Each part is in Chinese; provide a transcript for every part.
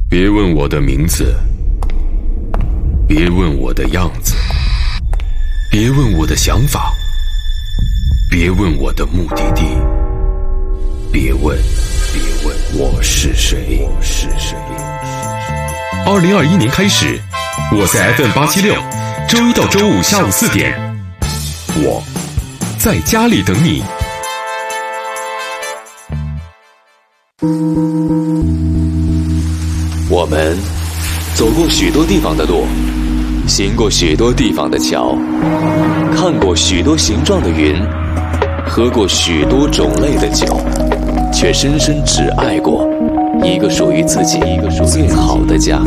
别问我的名字，别问我的样子，别问我的想法，别问我的目的地，别问我是谁。2021年开始，我在 FM876，周一到周五下午4点，我在家里等你。 我们走过许多地方的路，行过许多地方的桥，看过许多形状的云，喝过许多种类的酒，却深深只爱过一个属于自己最好的家。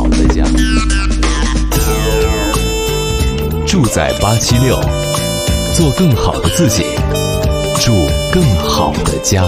住在876，做更好的自己，住更好的家。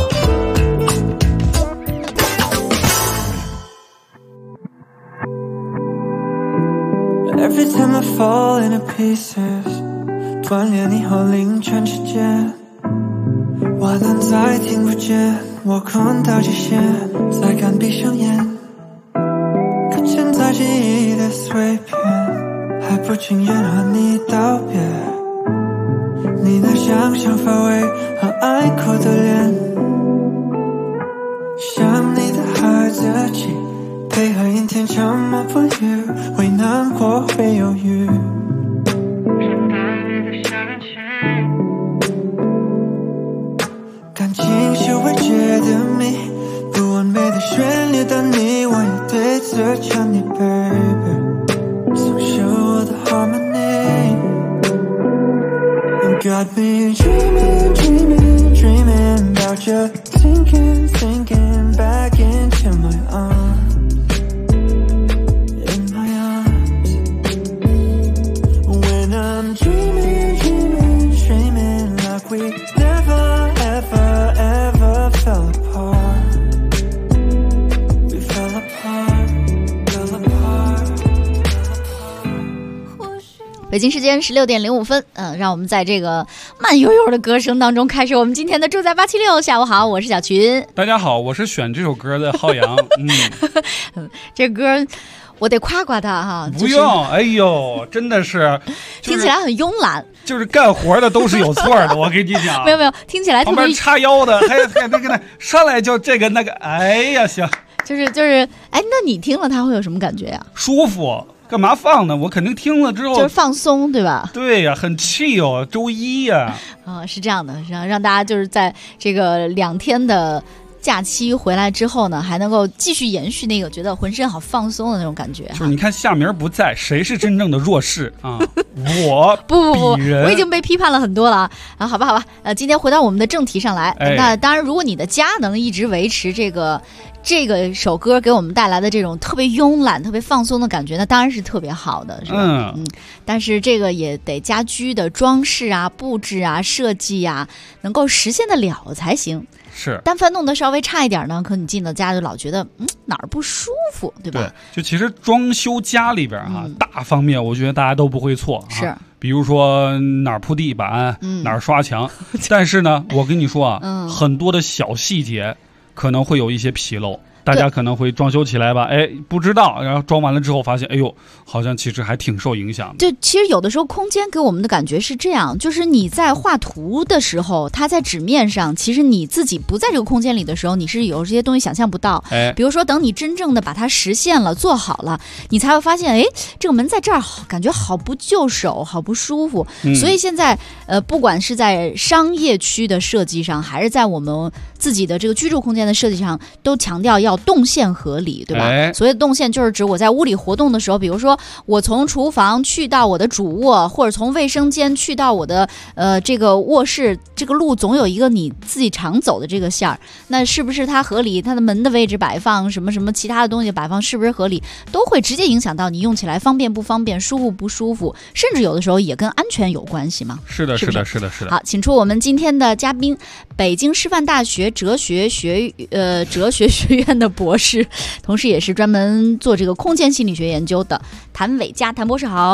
Every time I fall into pieces， 断裂你后凌晨之间，我能再听不见，我困到极限，才敢闭上眼。搁浅在记忆的碎片，还不经意和你道别。你那想象范围和爱哭的脸，想你的孩子气，配合阴天沉默不语，会难过会犹豫，感情是未解的谜，不完美的旋律的你，我也对着唱你 baby， 松手我的 harmony。 You got me dreaming about you, sinking back into my arms.I'm dreaming like we never ever fell apart. We fell apart. 北京时间16点05分，让我们在这个慢悠悠的歌声当中开始我们今天的住在876。下午好，我是小群。 大家好，我是选这首歌的浩洋。 这歌我得夸夸他哈， 不用，哎呦，真的是， 听起来很慵懒， 就是干活的都是有错的，我跟你讲， 没有，听起来特别旁边叉腰的，还那个上来就这个那个，哎呀，行， 就是，哎，那你听了他会有什么感觉呀？ 舒服。干嘛放呢？我肯定听了之后就是放松，对吧？ 对呀，很气哦，周一呀。 是这样的，让大家就是在这个2天的假期回来之后呢，还能够继续延续那个觉得浑身好放松的那种感觉。 就是你看夏明不在，谁是真正的弱势啊？我不，我已经被批判了很多了啊！好吧，今天回到我们的正题上来。那当然，如果你的家能一直维持这个首歌给我们带来的这种特别慵懒、特别放松的感觉，那当然是特别好的，是吧？但是这个也得家居的装饰啊、布置啊、设计啊，能够实现得了才行。 是， 但凡弄得稍微差一点呢，可你进到家就老觉得哪儿不舒服，对吧？ 对，就其实装修家里边大方面我觉得大家都不会错， 是， 比如说哪儿铺地板，哪儿刷墙，但是呢，我跟你说很多的小细节可能会有一些纰漏。大家可能会装修起来吧，不知道，然后装完了之后发现，哎呦，好像其实还挺受影响的。 就其实有的时候空间给我们的感觉是这样，就是你在画图的时候，它在纸面上，其实你自己不在这个空间里的时候，你是有这些东西想象不到。比如说等你真正的把它实现了，做好了，你才会发现，这个门在这儿感觉好不就手，好不舒服。所以现在不管是在商业区的设计上，还是在我们自己的这个居住空间的设计上，都强调要动线合理，对吧？所谓的动线就是指我在屋里活动的时候，比如说我从厨房去到我的主卧，或者从卫生间去到我的这个卧室，这个路总有一个你自己常走的这个线儿，那是不是它合理？它的门的位置摆放，什么其他的东西摆放是不是合理，都会直接影响到你用起来方便不方便、舒服不舒服，甚至有的时候也跟安全有关系嘛。 是的。 好，请出我们今天的嘉宾，北京师范大学哲学学院的博士，同时也是专门做这个空间心理学研究的谭伟嘉谭博士好。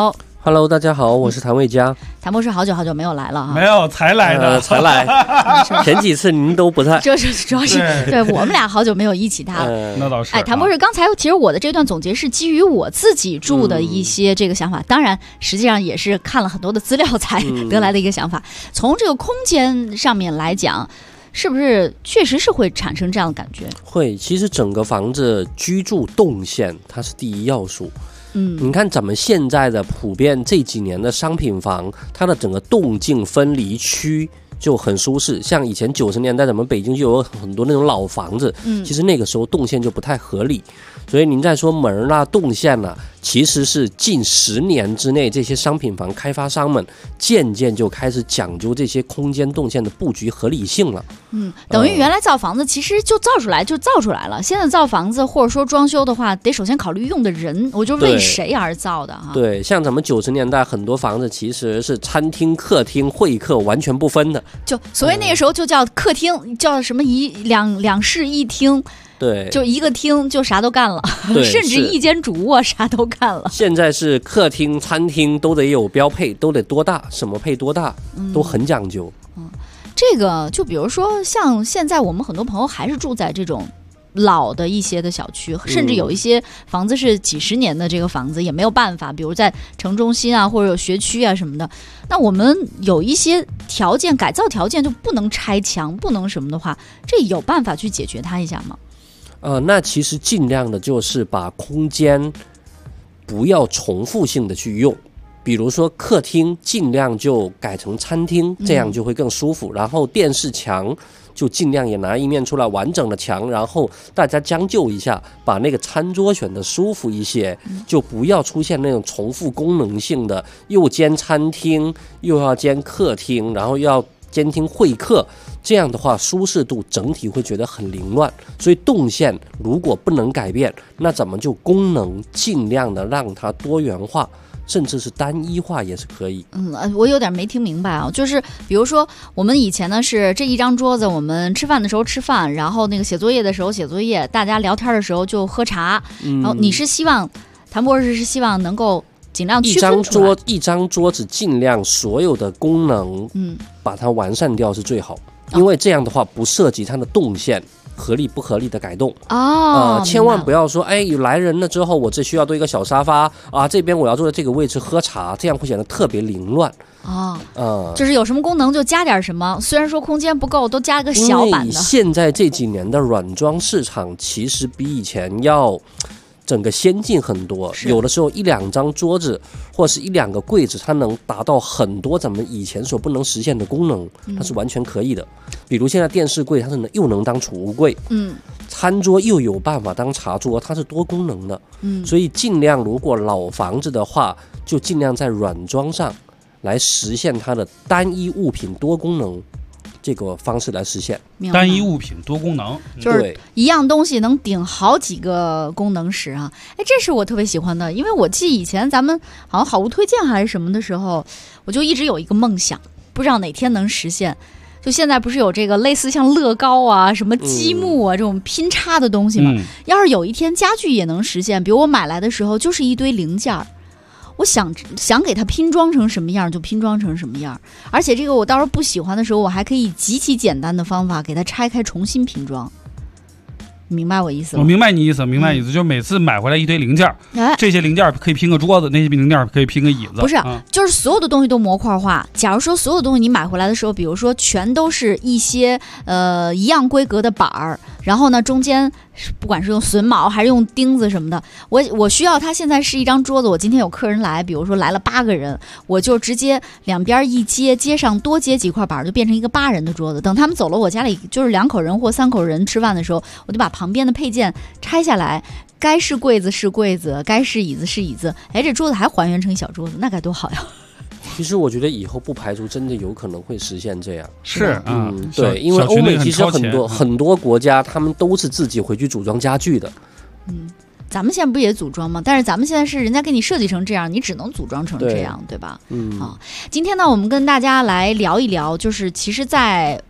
Hello， 大家好，我是谭卫佳。 谭博士好久没有来了哈， 没有才来的， 才来。前几次您都不在， 这是主要是对我们俩好久没有一起他了。 那倒是。 哎，谭博士，刚才其实我的这段总结是基于我自己住的一些这个想法，当然实际上也是看了很多的资料才得来的一个想法。从这个空间上面来讲，是不是确实是会产生这样的感觉？ 会，其实整个房子居住动线它是第一要素。你看咱们现在的普遍这几年的商品房，它的整个动静分离区就很舒适。像以前90年代咱们北京就有很多那种老房子，其实那个时候动线就不太合理。所以您在说门啊动线啊，其实是近10年之内这些商品房开发商们渐渐就开始讲究这些空间动线的布局合理性了。 等于原来造房子其实就造出来了，现在造房子或者说装修的话，得首先考虑用的人，我就为谁而造的哈。 对，像咱们90年代很多房子其实是餐厅、客厅、会客完全不分的， 就所谓那个时候就叫客厅，叫什么两室一厅。 对， 就一个厅就啥都干了，甚至一间主卧啥都干了。 现在是客厅、餐厅都得有标配，都得多大，什么配多大，都很讲究。 这个就比如说像现在我们很多朋友还是住在这种老的一些的小区，甚至有一些房子是几十年的这个房子也没有办法，比如在城中心啊或者有学区啊什么的，那我们有一些条件改造条件就不能拆墙不能什么的话，这有办法去解决它一下吗？ 那其实尽量的就是把空间不要重复性的去用，比如说客厅尽量就改成餐厅，这样就会更舒服。然后电视墙就尽量也拿一面出来完整的墙，然后大家将就一下，把那个餐桌选得舒服一些，就不要出现那种重复功能性的，又兼餐厅又要兼客厅，然后又要监听会客，这样的话舒适度整体会觉得很凌乱。所以动线如果不能改变，那咱们就功能尽量的让它多元化，甚至是单一化也是可以。 我有点没听明白啊，就是比如说我们以前呢是这一张桌子，我们吃饭的时候吃饭，然后那个写作业的时候写作业，大家聊天的时候就喝茶，然后你是希望谭博士是希望能够尽量区分出来一张桌子尽量所有的功能把它完善掉是最好，因为这样的话不涉及它的动线合理不合理的改动千万不要说有来人了之后我只需要多一个小沙发啊，这边我要坐在这个位置喝茶，这样会显得特别凌乱就是有什么功能就加点什么，虽然说空间不够都加个小版的。 现在这几年的软装市场其实比以前要整个先进很多，有的时候1-2张桌子或是1-2个柜子，它能达到很多咱们以前所不能实现的功能，它是完全可以的。比如现在电视柜它是又能当储物柜，餐桌又有办法当茶桌，它是多功能的。所以尽量如果老房子的话，就尽量在软装上来实现它的单一物品多功能这个方式来实现。 单一物品多功能， 就是一样东西能顶好几个功能使啊！这是我特别喜欢的，因为我记以前咱们好像好物推荐还是什么的时候，我就一直有一个梦想，不知道哪天能实现。就现在不是有这个类似像乐高啊、什么积木啊这种拼插的东西吗？要是有一天家具也能实现，比如我买来的时候就是一堆零件，我想给它拼装成什么样就拼装成什么样，而且这个我到时候不喜欢的时候，我还可以极其简单的方法给它拆开重新拼装。明白我意思吗？ 我明白你意思，就是每次买回来一堆零件，这些零件可以拼个桌子，那些零件可以拼个椅子。 不是，就是所有的东西都模块化。假如说所有东西你买回来的时候，比如说全都是一些一样规格的板儿，然后呢中间不管是用榫卯还是用钉子什么的，我需要它现在是一张桌子，我今天有客人来，比如说来了8个人，我就直接两边一接上多接几块板，就变成一个8人的桌子。等他们走了，我家里就是2口人或3口人吃饭的时候，我就把旁边的配件拆下来，该是柜子是柜子，该是椅子是椅子，这桌子还还原成一小桌子，那该多好呀！ 其实我觉得以后不排除真的有可能会实现这样。 是对，因为欧美其实很多国家他们都是自己回去组装家具的。 咱们现在不也组装吗？但是咱们现在是人家给你设计成这样，你只能组装成这样， 对吧？今天呢，我们跟大家来聊一聊，就是其实在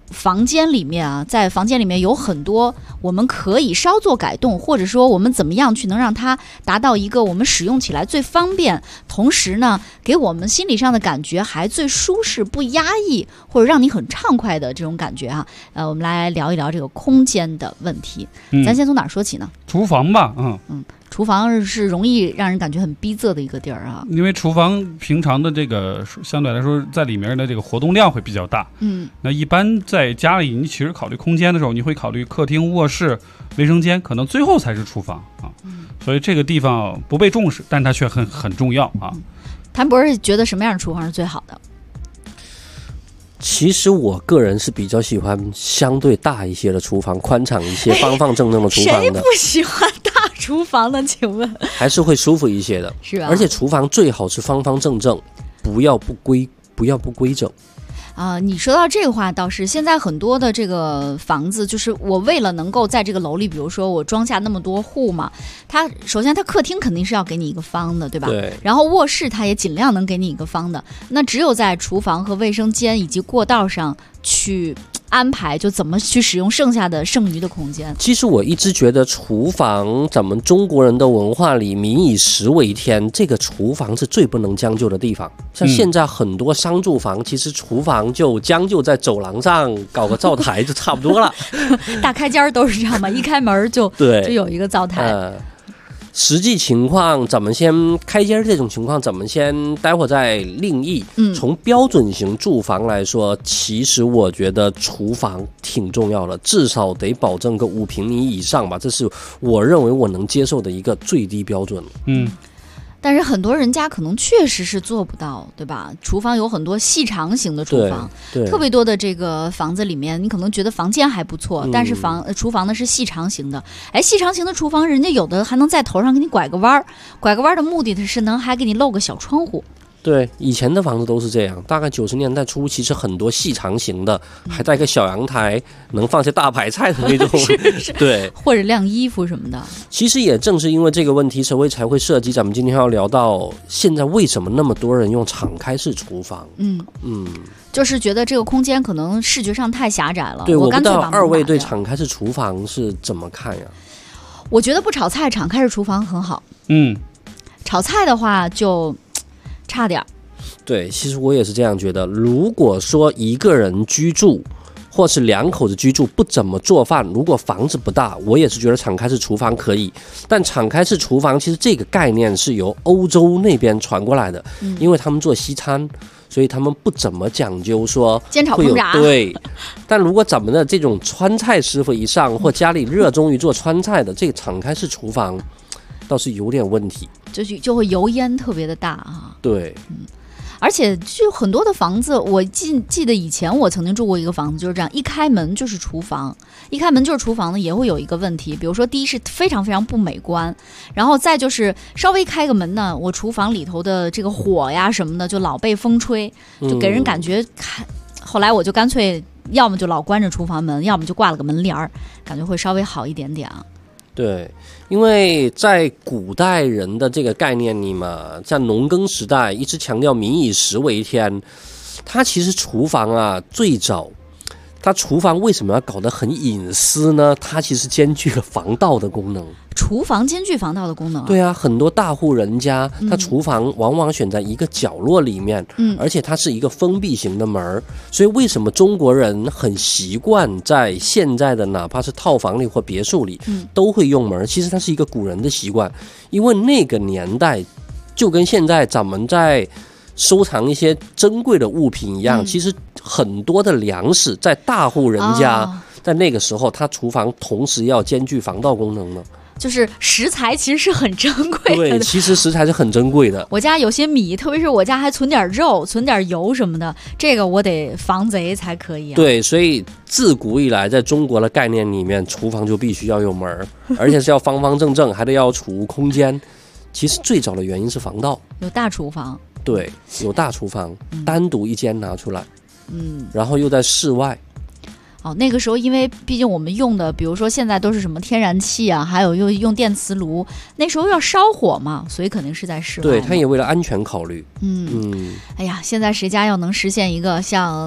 房间里面啊，在房间里面有很多我们可以稍作改动，或者说我们怎么样去能让它达到一个我们使用起来最方便，同时呢给我们心理上的感觉还最舒适不压抑，或者让你很畅快的这种感觉啊。我们来聊一聊这个空间的问题。咱先从哪儿说起呢？ 厨房吧。 厨房是容易让人感觉很逼仄的一个地儿啊， 因为厨房平常的这个相对来说在里面的这个活动量会比较大。那一般在家里你其实考虑空间的时候，你会考虑客厅、卧室、卫生间，可能最后才是厨房啊。所以这个地方不被重视，但它却很重要啊。 谭博士觉得什么样的厨房是最好的？ 其实我个人是比较喜欢相对大一些的厨房，宽敞一些、方方正正的厨房的。 谁不喜欢大厨房呢？请问还是会舒服一些的， 是吧？ 而且厨房最好是方方正正，不要不规整。 你说到这个话倒是，现在很多的这个房子，就是我为了能够在这个楼里，比如说我装下那么多户嘛，首先它客厅肯定是要给你一个方的，对吧？ 对。 然后卧室它也尽量能给你一个方的，那只有在厨房和卫生间以及过道上去安排，就怎么去使用剩下的剩余的空间。 其实我一直觉得厨房，咱们中国人的文化里，民以食为天，这个厨房是最不能将就的地方。像现在很多商住房，其实厨房就将就在走廊上搞个灶台就差不多了。 大开间都是这样嘛，一开门就有一个灶台。 实际情况咱们先开间这种情况咱们先待会儿再另议。从标准型住房来说，其实我觉得厨房挺重要的，至少得保证个5平米以上吧，这是我认为我能接受的一个最低标准。 但是很多人家可能确实是做不到，对吧？厨房有很多细长型的厨房，特别多的这个房子里面，你可能觉得房间还不错，但是厨房呢是细长型的。细长型的厨房，人家有的还能在头上给你拐个弯儿，拐个弯的目的是能还给你露个小窗户。 对，以前的房子都是这样，大概90年代初，其实很多细长型的，还带个小阳台，能放些大白菜的那种， 是对， 或者晾衣服什么的。 其实也正是因为这个问题，所以才会涉及咱们今天要聊到现在为什么那么多人用敞开式厨房。 就是觉得这个空间可能视觉上太狭窄了。 对，我不知道二位对敞敞开式厨房是怎么看呀？ 我觉得不炒菜，敞开式厨房很好。炒菜的话就差点。 对，其实我也是这样觉得。如果说一个人居住，或是2口子居住不怎么做饭，如果房子不大，我也是觉得敞开式厨房可以。但敞开式厨房其实这个概念是由欧洲那边传过来的，因为他们做西餐，所以他们不怎么讲究说煎炒烹炸。 对，但如果咱们的这种川菜师傅一上，或家里热衷于做川菜的，这个敞开式厨房倒是有点问题， 就会油烟特别的大啊。 对， 而且就很多的房子，我记得以前我曾经住过一个房子，就是这样，一开门就是厨房，一开门就是厨房呢，也会有一个问题，比如说第一是非常非常不美观，然后再就是稍微开个门呢，我厨房里头的这个火呀什么的就老被风吹，就给人感觉后来我就干脆要么就老关着厨房门，要么就挂了个门帘儿，感觉会稍微好一点点啊。 对，因为在古代人的这个概念里嘛，在农耕时代一直强调民以食为天，它其实厨房啊，最早它厨房为什么要搞得很隐私呢？它其实兼具了防盗的功能。 厨房兼具防盗的功能。 对啊，很多大户人家，他厨房往往选在一个角落里面，而且它是一个封闭型的门，所以为什么中国人很习惯在现在的哪怕是套房里或别墅里，都会用门？其实它是一个古人的习惯，因为那个年代就跟现在咱们在收藏一些珍贵的物品一样，其实很多的粮食在大户人家，在那个时候，他厨房同时要兼具防盗功能呢。 就是食材其实是很珍贵的。 对，其实食材是很珍贵的。 我家有些米，特别是我家还存点肉、存点油什么的，这个我得防贼才可以啊。 对，所以自古以来，在中国的概念里面，厨房就必须要有门，而且是要方方正正，还得要储物空间。其实最早的原因是防盗， 有大厨房。 对，有大厨房，单独一间拿出来，然后又在室外。 那个时候因为毕竟我们用的比如说现在都是什么天然气啊，还有用电磁炉，那时候要烧火嘛，所以肯定是在室外。对， 他也为了安全考虑。 哎呀，现在谁家要能实现一个像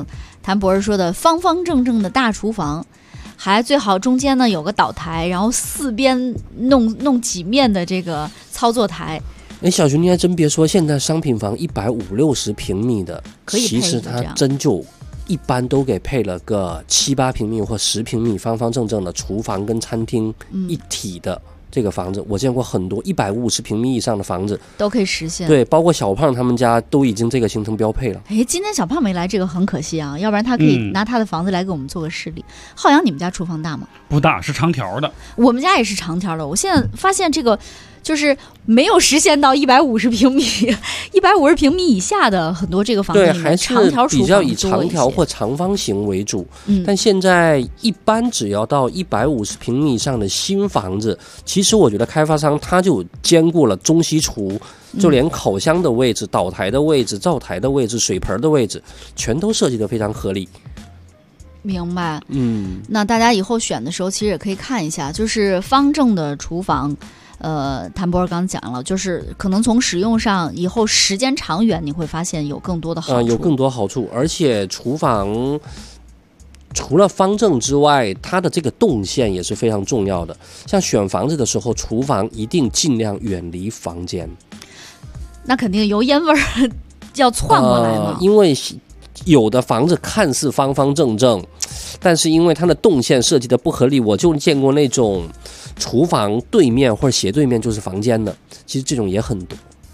谭博士说的方方正正的大厨房，还最好中间呢有个岛台，然后四边弄几面的这个操作台。 哎，小熊，你还真别说，现在商品房150-160平米的，其实它真就一般都给配了个7-8平米或10平米方方正正的厨房跟餐厅一体的这个房子。我见过很多150平米以上的房子都可以实现。 对，包括小胖他们家都已经这个形成标配了。 哎，今天小胖没来，这个很可惜啊，要不然他可以拿他的房子来给我们做个示例。浩洋，你们家厨房大吗？ 不大，是长条的。 我们家也是长条的。我现在发现这个就是没有实现到150平米，150平米以下的很多这个房子里面，长条厨房比较以长条或长方形为主。但现在一般只要到150平米以上的新房子，其实我觉得开发商他就兼顾了中西厨，就连烤箱的位置、岛台的位置、灶台的位置、水盆的位置，全都设计得非常合理。 明白。那大家以后选的时候其实也可以看一下，就是方正的厨房。谭博士刚讲了，就是可能从使用上以后时间长远，你会发现有更多的好处。 有更多好处，而且厨房除了方正之外，它的这个动线也是非常重要的。像选房子的时候，厨房一定尽量远离房间。 那肯定油烟味儿要窜过来嘛。 因为有的房子看似方方正正，但是因为它的动线设计的不合理，我就见过那种厨房对面或者斜对面就是房间的，其实这种也很多。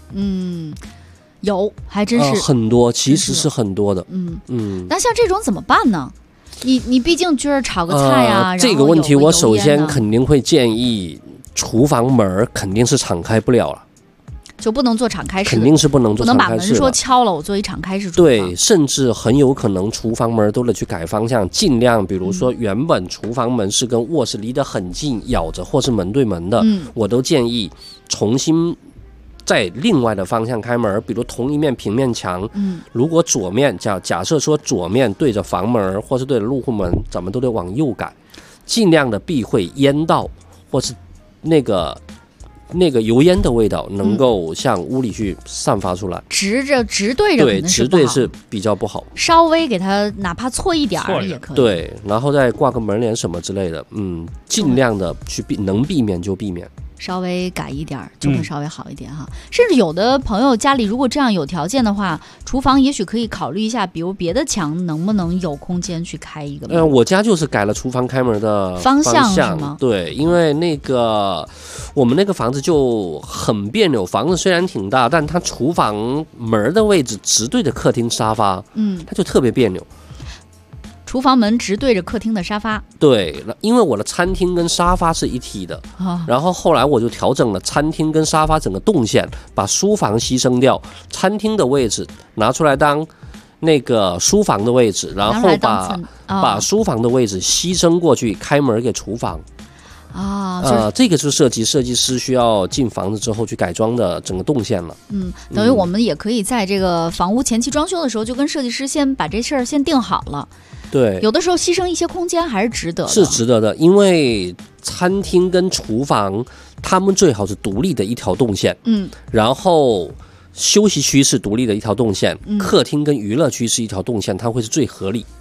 有，还真是很多，其实是很多的。 那像这种怎么办呢？你毕竟就是炒个菜呀， 这个问题我首先肯定会建议，厨房门肯定是敞开不了了。 就不能做敞开式的， 肯定是不能做敞开式的， 不能把门说敲了，我做一敞开式厨房。 对，甚至很有可能厨房门都得去改方向，尽量比如说原本厨房门是跟卧室离得很近，咬着或是门对门的，我都建议重新在另外的方向开门，比如同一面平面墙，如果左面假设说左面对着房门或是对着入户门，咱们都得往右改，尽量的避讳烟道或是那个油烟的味道能够向屋里去散发出来。直对着对，直对是比较不好， 稍微给它哪怕错一点也可以。 对，然后再挂个门帘什么之类的，尽量的去能避免就避免。 稍微改一点就会稍微好一点哈。甚至有的朋友家里如果这样有条件的话，厨房也许可以考虑一下，比如别的墙能不能有空间去开一个门。 我家就是改了厨房开门的方向是吗？ 对，因为我们那个房子就很别扭，房子虽然挺大，但它厨房门的位置直对着客厅沙发，它就特别别扭。 厨房门直对着客厅的沙发， 对，因为我的餐厅跟沙发是一体的，然后后来我就调整了餐厅跟沙发整个动线，把书房牺牲掉，餐厅的位置拿出来当那个书房的位置，然后把书房的位置牺牲过去，开门给厨房。这个是设计师需要进房子之后去改装的整个动线了。 等于我们也可以在这个房屋前期装修的时候，就跟设计师先把这事儿先定好了。 对， 有的时候牺牲一些空间还是值得的。 是值得的，因为餐厅跟厨房他们最好是独立的一条动线。然后休息区是独立的一条动线，客厅跟娱乐区是一条动线，它会是最合理。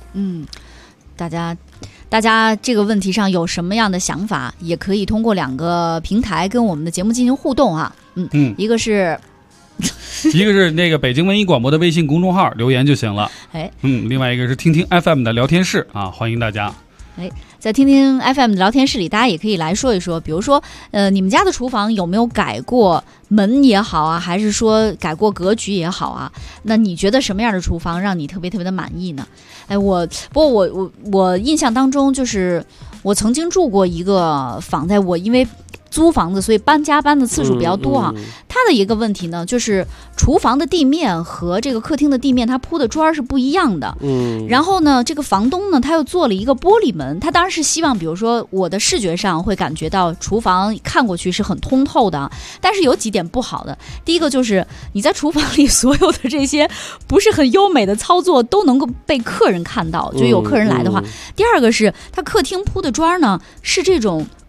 大家这个问题上有什么样的想法，也可以通过2个平台跟我们的节目进行互动啊。一个是那个北京文艺广播的微信公众号留言就行了。另外一个是听听 FM 的聊天室啊，欢迎大家。 在听听 FM 的聊天室里，大家也可以来说一说，比如说你们家的厨房有没有改过门也好啊，还是说改过格局也好啊，那你觉得什么样的厨房让你特别特别的满意呢？我印象当中，就是我曾经住过一个房，在我因为租房子，所以搬家搬的次数比较多啊。它的一个问题呢，就是厨房的地面和这个客厅的地面，它铺的砖是不一样的。然后呢，这个房东呢，他又做了一个玻璃门，他当然是希望，比如说我的视觉上会感觉到厨房看过去是很通透的，但是有几点不好的。第一个就是你在厨房里所有的这些不是很优美的操作都能够被客人看到，就有客人来的话。第二个是他客厅铺的砖呢是这种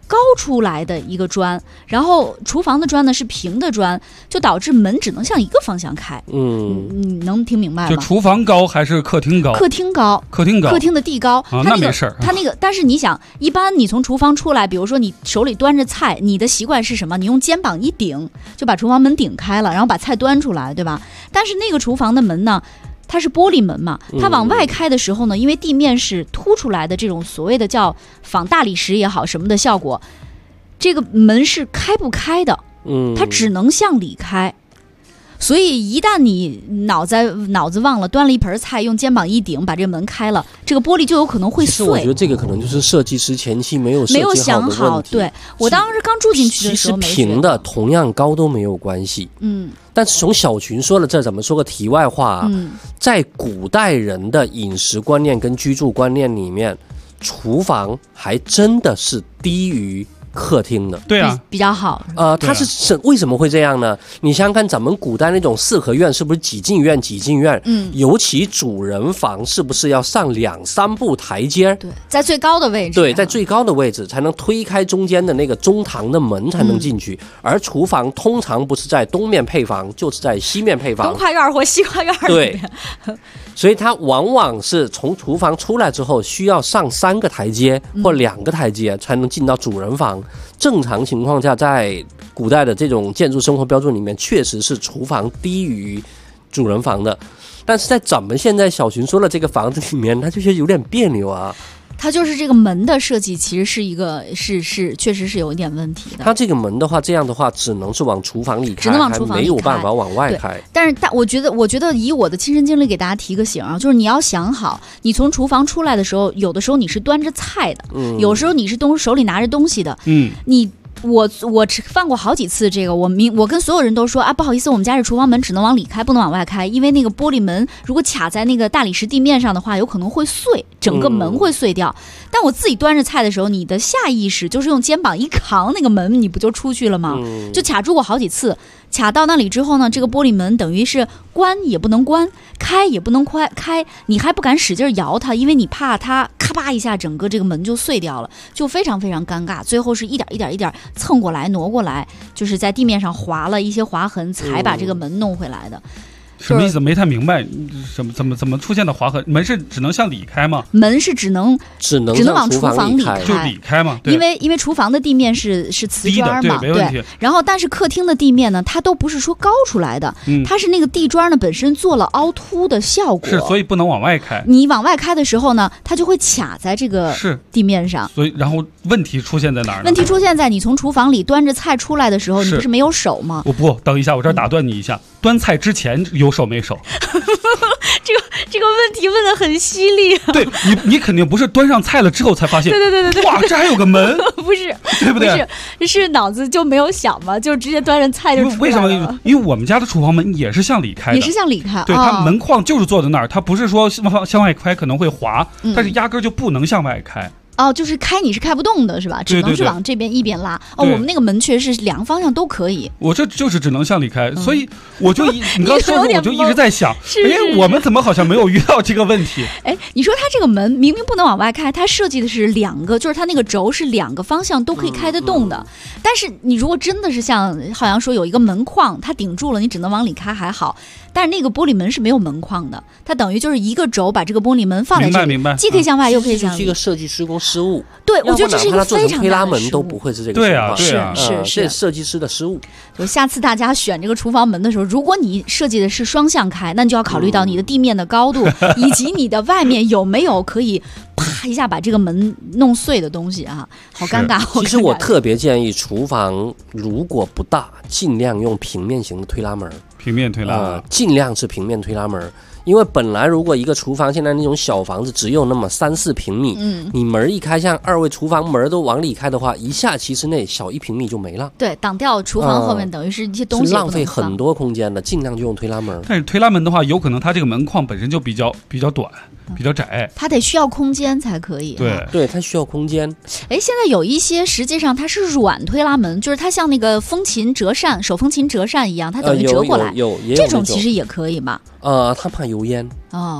高出来的一个砖，然后厨房的砖呢是平的砖，就导致门只能向一个方向开。你能听明白吗？ 就厨房高还是客厅高？ 客厅高，客厅的地高。 那没事儿。 它那个，但是你想，一般你从厨房出来，比如说你手里端着菜，你的习惯是什么？你用肩膀一顶，就把厨房门顶开了，然后把菜端出来，对吧？但是那个厨房的门呢？它是玻璃门嘛，它往外开的时候呢，因为地面是凸出来的，这种所谓的叫仿大理石也好什么的效果，这个门是开不开的，它只能向里开。所以一旦你脑子忘了端了一盆菜，用肩膀一顶把这个门开了，这个玻璃就有可能会碎。 其实我觉得这个可能就是设计师前期没有想好。对，我当时刚住进去的时候没觉得， 其实平的同样高都没有关系。但是从小群说了这，怎么说个题外话在古代人的饮食观念跟居住观念里面，厨房还真的是低于客厅的。 对啊， 比较好。 它是为什么会这样呢？你想想看，咱们古代那种四合院是不是几进院？尤其主人房是不是要上2、3步台阶？ 对，在最高的位置。 对，在最高的位置才能推开中间的那个中堂的门才能进去。而厨房通常不是在东面配房，就是在西面配房， 东跨院或西跨院。 对，所以它往往是从厨房出来之后，需要上3个台阶或2个台阶才能进到主人房。正常情况下，在古代的这种建筑生活标准里面，确实是厨房低于主人房的。但是在咱们现在小群说的这个房子里面，它就是有点别扭啊。 它就是这个门的设计，其实是一个确实是有一点问题的。 它这个门的话，这样的话只能是往厨房里开， 只能往厨房里开， 没有办法往外开。 但是我觉得以我的亲身经历给大家提个醒啊，就是你要想好，你从厨房出来的时候，有的时候你是端着菜的，有时候你是手里拿着东西的，我犯过好几次这个，我跟所有人都说啊，不好意思，我们家这厨房门只能往里开，不能往外开，因为那个玻璃门如果卡在那个大理石地面上的话，有可能会碎，整个门会碎掉。但我自己端着菜的时候，你的下意识就是用肩膀一扛，那个门你不就出去了吗？就卡住过好几次。卡到那里之后呢，这个玻璃门等于是关也不能关，开也不能开，你还不敢使劲摇它，因为你怕它咔吧一下整个这个门就碎掉了，就非常非常尴尬。最后是一点蹭过来挪过来，就是在地面上划了一些划痕，才把这个门弄回来的。 什么意思？没太明白，怎么出现的划痕？门是只能向里开吗？ 门是只能往厨房里开， 就里开嘛。 因为厨房的地面是瓷砖嘛，对。然后但是客厅的地面呢，它都不是说高出来的，它是那个地砖呢本身做了凹凸的效果， 是，所以不能往外开。 你往外开的时候呢，它就会卡在这个地面上。 所以然后问题出现在哪儿呢？ 问题出现在你从厨房里端着菜出来的时候，你不是没有手吗？ 不，等一下，我这儿打断你一下，端菜之前有手没手？ 这个问题问得很犀利啊！ 对，你肯定不是端上菜了之后才发现， 对， 哇，这还有个门， 不是， 对不对？ 是脑子就没有想嘛，就直接端着菜就出来了。 为什么？因为我们家的厨房门也是向里开的， 也是向里开， 对，它门框就是坐在那儿，它不是说向外开可能会滑，但是压根就不能向外开。 就是开你是开不动的是吧？只能是往这边一边拉。我们那个门确实是2个方向都可以。 我这就是只能向里开，所以我就你刚说我就一直在想，我们怎么好像没有遇到这个问题？ 你说它这个门明明不能往外开，它设计的是2个，就是它那个轴是2个方向都可以开得动的。但是你如果真的是好像说有一个门框，它顶住了，你只能往里开还好。但是那个玻璃门是没有门框的，它等于就是一个轴把这个玻璃门放在这里， 明白， 既可以向外又可以向里。 这个设计施工失误。 对，我觉得这是一个非常推拉门都不会是这个情况。 对啊， 是设计师的失误。 就下次大家选这个厨房门的时候，如果你设计的是双向开，那你就要考虑到你的地面的高度，以及你的外面有没有可以啪一下把这个门弄碎的东西啊，好尴尬。 其实我特别建议厨房如果不大，尽量用平面型的推拉门。 平面推拉， 尽量是平面推拉门。因为本来如果一个厨房现在那种小房子只有那么3-4平米，你门一开，像2位厨房门都往里开的话，一下其实那小1平米就没了。 对，挡掉厨房后面等于是一些东西， 是浪费很多空间的，尽量就用推拉门。 但是推拉门的话，有可能它这个门框本身就比较短，比较窄， 它得需要空间才可以。 对，它需要空间。 现在有一些实际上它是软推拉门，就是它像那个手风琴折扇一样，它等于折过来。 有这种其实也可以嘛。 它怕油烟。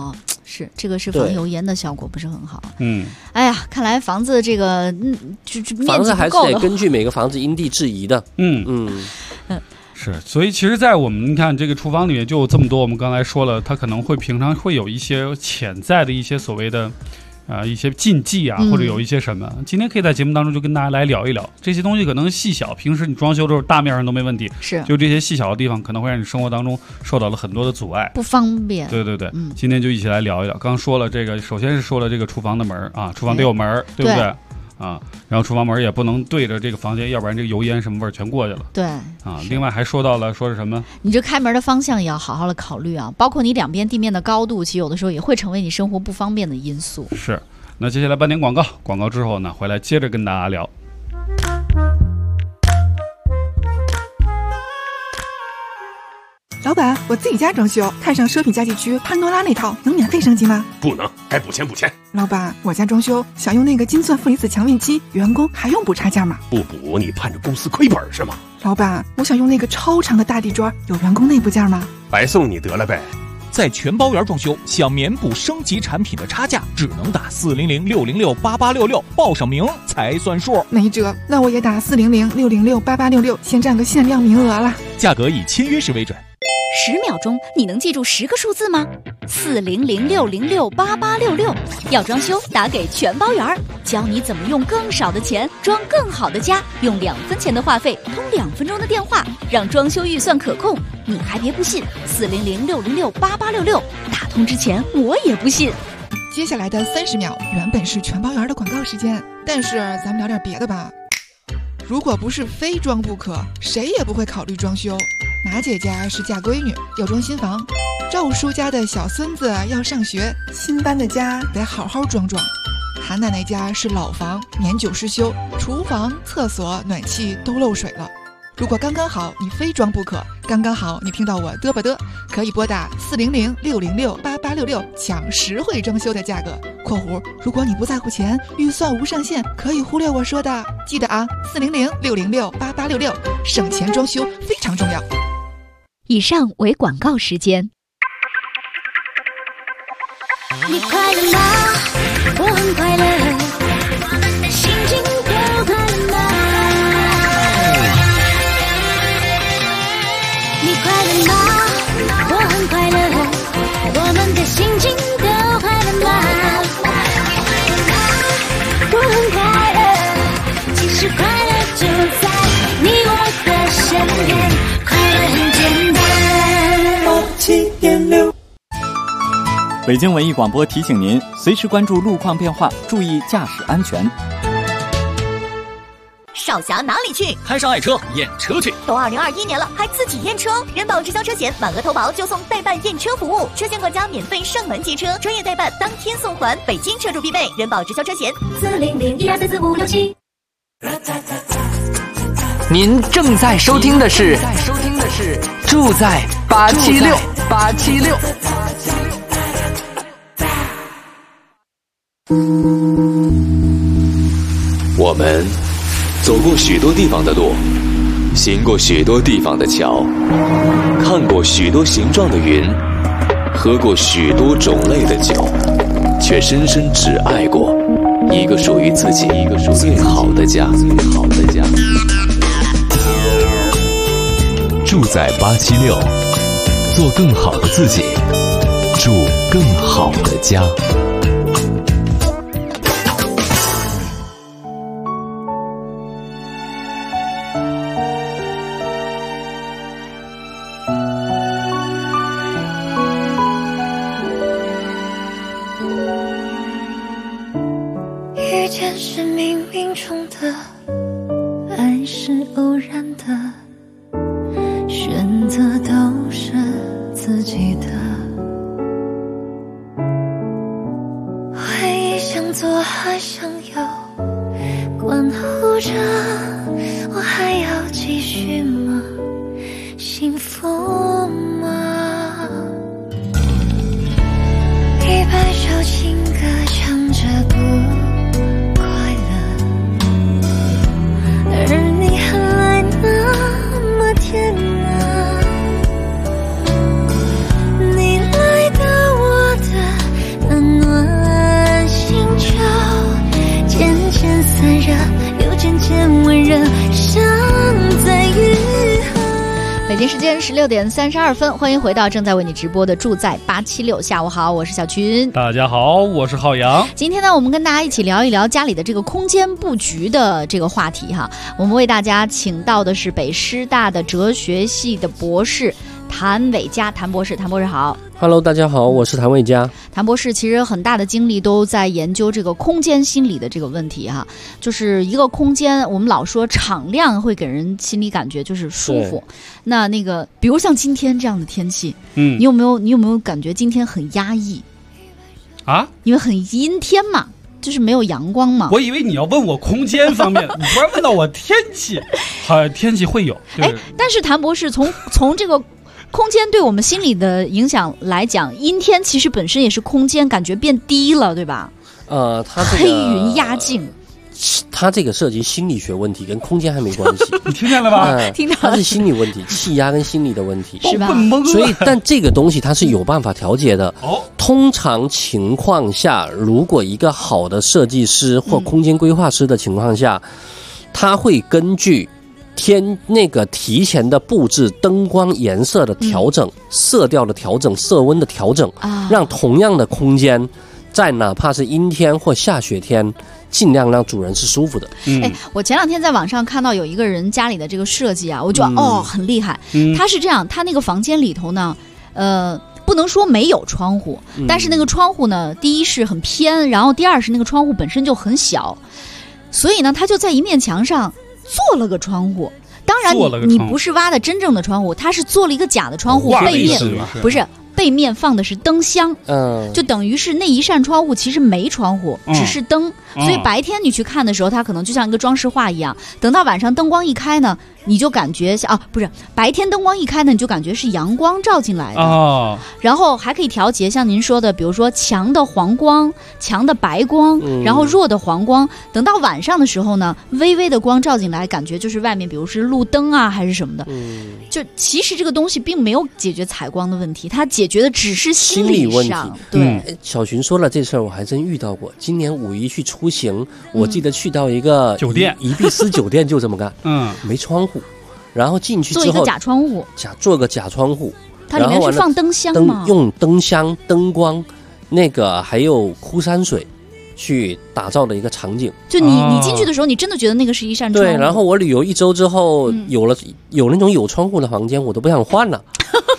是这个是防油烟的效果不是很好。 哎呀，看来房子这个房子还是得根据每个房子因地制宜的。 是，所以其实在我们看这个厨房里面就有这么多，我们刚才说了，它可能会平常会有一些潜在的一些所谓的一些禁忌啊，或者有一些什么，今天可以在节目当中就跟大家来聊一聊这些东西，可能细小，平时你装修的时候大面上都没问题， 是就这些细小的地方可能会让你生活当中受到了很多的阻碍， 不方便。 对对对，今天就一起来聊一聊。刚说了这个，首先是说了这个厨房的门啊，厨房得有门，对不对？啊，然后厨房门也不能对着这个房间，要不然这个油烟什么味儿全过去了。 对啊，另外还说到了说是什么？ 你这开门的方向也要好好的考虑啊，包括你两边地面的高度，其实有的时候也会成为你生活不方便的因素。 是，那接下来半点广告，广告之后呢，回来接着跟大家聊。 老板，我自己家装修，看上奢品家具区潘多拉那套，能免费升级吗？ 不能，该补钱补钱。 老板，我家装修想用那个金钻负离子强运机，员工还用补差价吗？ 不补你盼着公司亏本是吗？ 老板，我想用那个超长的大地砖，有员工内部价吗？ 白送你得了呗。 在全包圆装修，想免补升级产品的差价，只能打400-606-8866，报上名才算数。 没辙，那我也打400-606-8866，先占个限量名额了。 价格以签约时为准。 10秒钟，你能记住10个数字吗？400-606-8866，要装修打给全包圆，教你怎么用更少的钱装更好的家，用2分钱的话费通2分钟的电话，让装修预算可控。你还别不信，400-606-8866，打通之前我也不信。 接下来的30秒原本是全包圆的广告时间，但是咱们聊点别的吧。如果不是非装不可，谁也不会考虑装修。马姐家是嫁闺女，要装新房；赵叔家的小孙子要上学，新搬的家得好好装装。韩奶奶家是老房，年久失修，厨房、厕所、暖气都漏水了。如果刚刚好你非装不可，刚刚好你听到我嘚吧嘚，可以拨打400-606-8866抢实惠装修的价格。括弧，如果你不在乎钱，预算无上限，可以忽略我说的。记得啊，400-606-8866，省钱装修非常重要。 以上为广告时间。 你快乐吗？我很快乐，我们的心情都快乐吗？你快乐吗？我很快乐，我们的心情都快乐吗？我很快乐，其实快乐就在你我的身边，快乐很简单。87.6 北京文艺广播提醒您，随时关注路况变化，注意驾驶安全。 少侠哪里去？ 摊上爱车验车去。 都2021年了，还自己验车？人保直销车险，满额投保就送代办验车服务，车险管家免费上门接车，专业代办当天送还，北京车主必备。人保直销车险400-1244567。 您正在收听的是住在876。 我们走过许多地方的路，行过许多地方的桥，看过许多形状的云，喝过许多种类的酒，却深深只爱过一个属于自己最好的家。住在876，做更好的自己，住更好的家。 遇见是冥冥中的，爱是偶然的，选择都是自己的。 京时间16点32分，欢迎回到正在为你直播的住在876。下午好，我是小群。 大家好，我是浩洋。 今天呢，我们跟大家一起聊一聊家里的这个空间布局的这个话题哈。我们为大家请到的是北师大的哲学系的博士谭伟嘉，谭博士好。 Hello， 大家好，我是谭伟嘉。 谭博士其实很大的精力都在研究这个空间心理的这个问题哈，就是一个空间，我们老说敞亮会给人心理感觉就是舒服。那个，比如像今天这样的天气，你有没有感觉今天很压抑啊？ 因为很阴天嘛，就是没有阳光嘛。 我以为你要问我空间方面，你突然问到我天气，天气会有。 但是谭博士从这个空间对我们心理的影响来讲，阴天其实本身也是空间感觉变低了，对吧？ 它这个黑云压境， 它这个涉及心理学问题，跟空间还没关系。 你听见了吧？ 听到了， 它是心理问题，气压跟心理的问题， 是吧？ 所以，但这个东西它是有办法调节的。通常情况下，如果一个好的设计师或空间规划师的情况下，他会根据那个提前的布置、灯光颜色的调整、色调的调整、色温的调整，让同样的空间在哪怕是阴天或下雪天，尽量让主人是舒服的。 我前两天在网上看到有一个人家里的这个设计啊，我觉得很厉害。他是这样，他那个房间里头呢，不能说没有窗户，但是那个窗户呢，第一是很偏，然后第二是那个窗户本身就很小，所以呢，他就在一面墙上做了个窗户。当然你不是挖的真正的窗户，他是做了一个假的窗户，背面不是。背面放的是灯箱，就等于是那一扇窗户其实没窗户，只是灯，所以白天你去看的时候，它可能就像一个装饰画一样。等到晚上灯光一开呢，你就感觉不是白天灯光一开呢，你就感觉是阳光照进来的。然后还可以调节，像您说的，比如说强的黄光、强的白光，然后弱的黄光。等到晚上的时候呢，微微的光照进来，感觉就是外面，比如是路灯啊还是什么的。就其实这个东西并没有解决采光的问题，它解决的只是心理问题。 对， 小群说了这事儿，我还真遇到过。今年5一去出行，我记得去到一个酒店， 宜碧斯酒店就这么干，没窗户，然后进去之后做一个假窗户， 做个假窗户， 它里面是放灯箱吗？ 用灯箱、灯光，那个还有枯山水。去打造的一个场景， 就你进去的时候，你真的觉得那个是一扇窗户。 对，然后我旅游1周之后，有那种有窗户的房间，我都不想换了。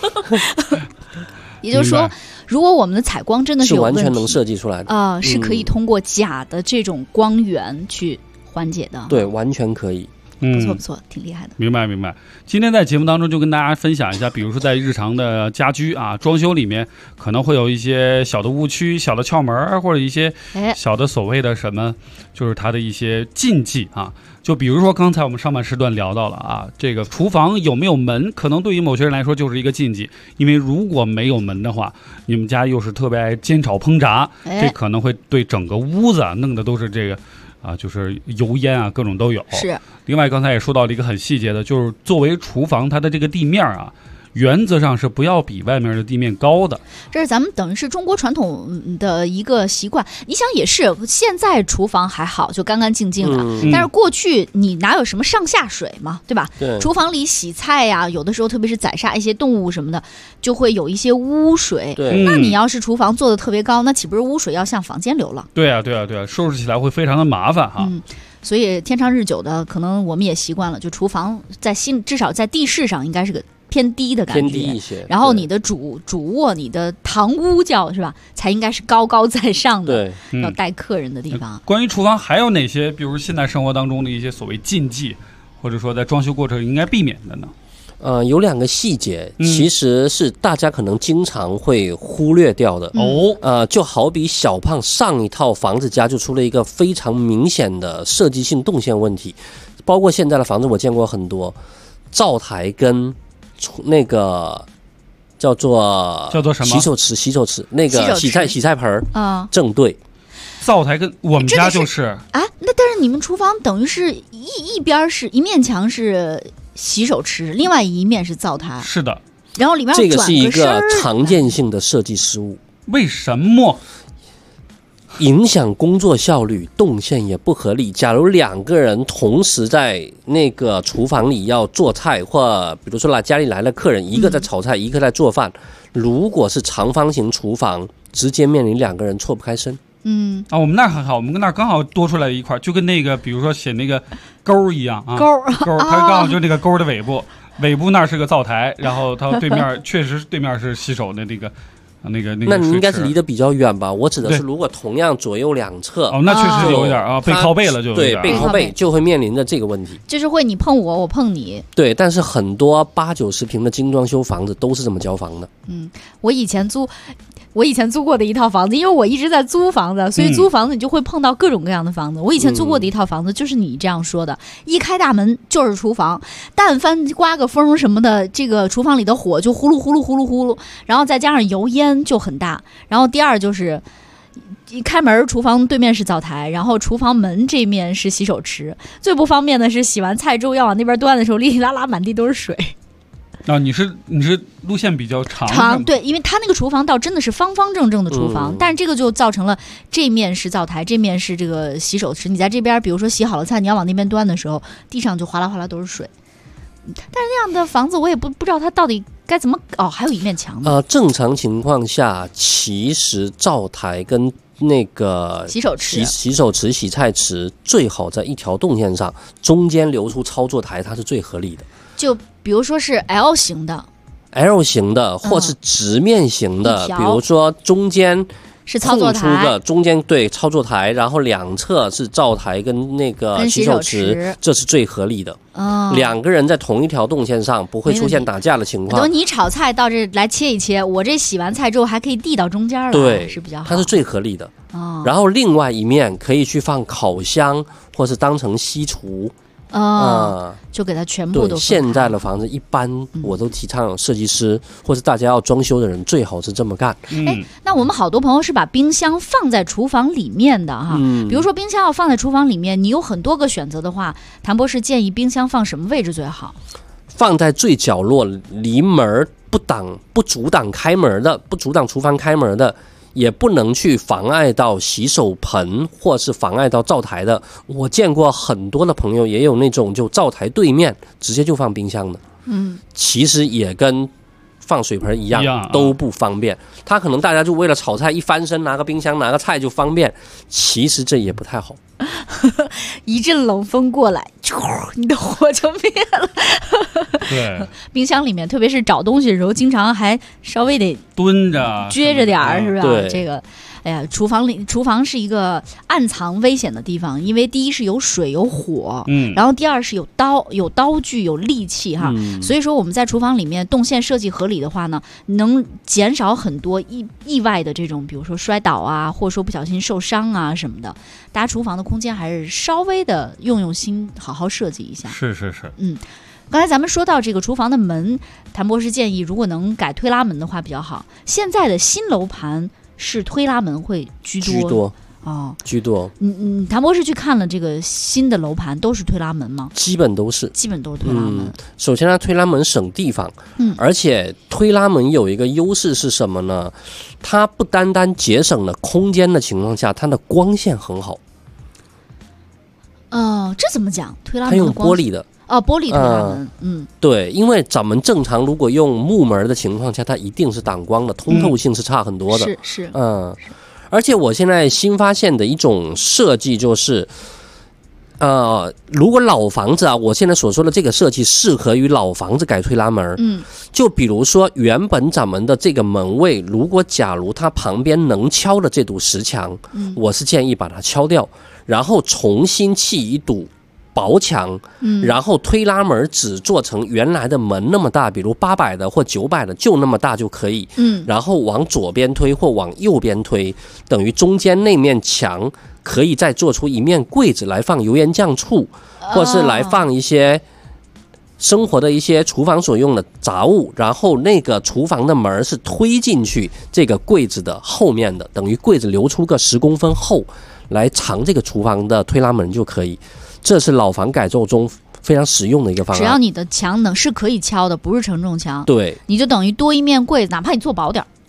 也就是说，如果我们的采光真的是有问题， 是完全能设计出来的是可以通过假的这种光源去缓解的。 对，完全可以。 不错，挺厉害的。 明白。今天在节目当中就跟大家分享一下，比如说在日常的家居装修里面，可能会有一些小的误区、小的窍门，或者一些小的所谓的什么，就是它的一些禁忌啊。就比如说刚才我们上半时段聊到了这个厨房有没有门，可能对于某些人来说就是一个禁忌，因为如果没有门的话，你们家又是特别爱煎炒烹炸，这可能会对整个屋子弄的都是这个。就是油烟各种都有。 是。 另外，刚才也说到了一个很细节的，就是作为厨房，它的这个地面原则上是不要比外面的地面高的。 这是咱们等于是中国传统的一个习惯。你想也是，现在厨房还好，就干干净净的。但是过去你哪有什么上下水嘛，对吧？ 对。 厨房里洗菜呀，有的时候特别是宰杀一些动物什么的，就会有一些污水。 对。 那你要是厨房做的特别高，那岂不是污水要向房间流了？ 对啊，收拾起来会非常的麻烦哈。 所以天长日久的，可能我们也习惯了，就厨房至少在地势上应该是个偏低的感觉， 偏低一些。 然后你的主卧、你的堂屋叫是吧，才应该是高高在上的， 对， 要带客人的地方。 关于厨房还有哪些，比如现代生活当中的一些所谓禁忌，或者说在装修过程应该避免的呢？ 有2个细节，其实是大家可能经常会忽略掉的。就好比小胖上一套房子家就出了一个非常明显的设计性动线问题，包括现在的房子我见过很多，灶台跟那个叫做什么洗手池那个洗菜盆正对。 灶台跟我们家就是那但是你们厨房等于是一边是一面墙是洗手池，另外一面是灶台。 是的。 然后里面这个是一个常见性的设计失误。 为什么？ 影响工作效率，动线也不合理。假如2个人同时在那个厨房里要做菜，或比如说家里来了客人，一个在炒菜，一个在做饭，如果是长方形厨房，直接面临2个人错不开身。 我们那儿很好，我们那儿刚好多出来一块，就跟那个比如说写那个钩一样啊，钩，它刚好就那个钩的尾部那儿是个灶台，然后它对面确实对面是洗手的那个。那你应该是离得比较远吧？我指的是，如果同样左右2侧， 那确实有一点啊，背靠背了就有点， 对，背靠背就会面临着这个问题， 就是会你碰我，我碰你。 对，但是很多80-90平的精装修房子都是这么交房的。 我以前租过的一套房子，因为我一直在租房子，所以租房子你就会碰到各种各样的房子。我以前租过的一套房子就是你这样说的，一开大门就是厨房，但凡刮个风什么的，这个厨房里的火就呼噜呼噜呼噜呼噜，然后再加上油烟就很大。然后第二就是一开门，厨房对面是灶台，然后厨房门这面是洗手池。最不方便的是洗完菜之后要往那边端的时候，哩哩啦啦满地都是水。 你是路线比较长， 对，因为它那个厨房倒真的是方方正正的厨房，但是这个就造成了这面是灶台，这面是这个洗手池。你在这边比如说洗好了菜，你要往那边端的时候，地上就哗啦哗啦都是水。但是那样的房子我也不知道它到底该怎么还有一面墙呢。 正常情况下，其实灶台跟那个洗手池、 洗菜池最好在一条动线上，中间留出操作台，它是最合理的。 就比如说是 L 型的， 或是直面型的，比如说中间是操作台的，中间对操作台，然后2侧是灶台跟那个洗手池，这是最合理的。2个人在同一条动线上，不会出现打架的情况。 等你炒菜到这来切一切，我这洗完菜之后还可以递到中间来， 对， 是比较好， 它是最合理的。然后另外一面可以去放烤箱，或是当成西厨。 就给它全部都。 现在的房子一般我都提倡设计师或是大家要装修的人最好是这么干。 那我们好多朋友是把冰箱放在厨房里面的哈，比如说冰箱要放在厨房里面，你有很多个选择的话，谭博士建议冰箱放什么位置最好？ 放在最角落，离门不阻挡开门的，不阻挡厨房开门的，也不能去妨碍到洗手盆或是妨碍到灶台的。我见过很多的朋友也有那种就灶台对面直接就放冰箱的，其实也跟放水盆一样都不方便。他可能大家就为了炒菜一翻身拿个冰箱拿个菜就方便，其实这也不太好。 一阵冷风过来，你的火就灭了。 对， 冰箱里面特别是找东西的时候，经常还稍微得蹲着撅着点儿，是吧？ 对， 这个哎呀，厨房是一个暗藏危险的地方，因为第一是有水有火，然后第二是有刀具有利器哈，所以说我们在厨房里面动线设计合理的话呢，能减少很多意外的这种，比如说摔倒啊，或者说不小心受伤啊什么的。大家厨房的空间还是稍微的用心，好好设计一下。 是， 刚才咱们说到这个厨房的门，谭博士建议如果能改推拉门的话比较好。现在的新楼盘是推拉门会居多。谭博士去看了这个新的楼盘，都是推拉门吗？ 基本都是推拉门。 首先呢，推拉门省地方，而且推拉门有一个优势是什么呢？它不单单节省了空间的情况下，它的光线很好。 这怎么讲？推拉门它用玻璃的。 玻璃推拉门， 对，因为咱们正常如果用木门的情况下，它一定是挡光的，通透性是差很多的。 是， 而且我现在新发现的一种设计就是，如果老房子啊，我现在所说的这个设计适合于老房子改推拉门。就比如说原本咱们的这个门卫，假如它旁边能敲的这堵石墙，我是建议把它敲掉，然后重新砌一堵薄墙，然后推拉门只做成原来的门那么大，比如800的或900的，就那么大就可以。然后往左边推或往右边推，等于中间那面墙可以再做出一面柜子来放油盐酱醋，或是来放一些生活的一些厨房所用的杂物，然后那个厨房的门是推进去这个柜子的后面的，等于柜子留出个10公分厚来藏这个厨房的推拉门就可以。这是老房改造中非常实用的一个方案。 只要你的墙是可以敲的，不是承重墙， 对， 你就等于多一面柜子，哪怕你做薄点，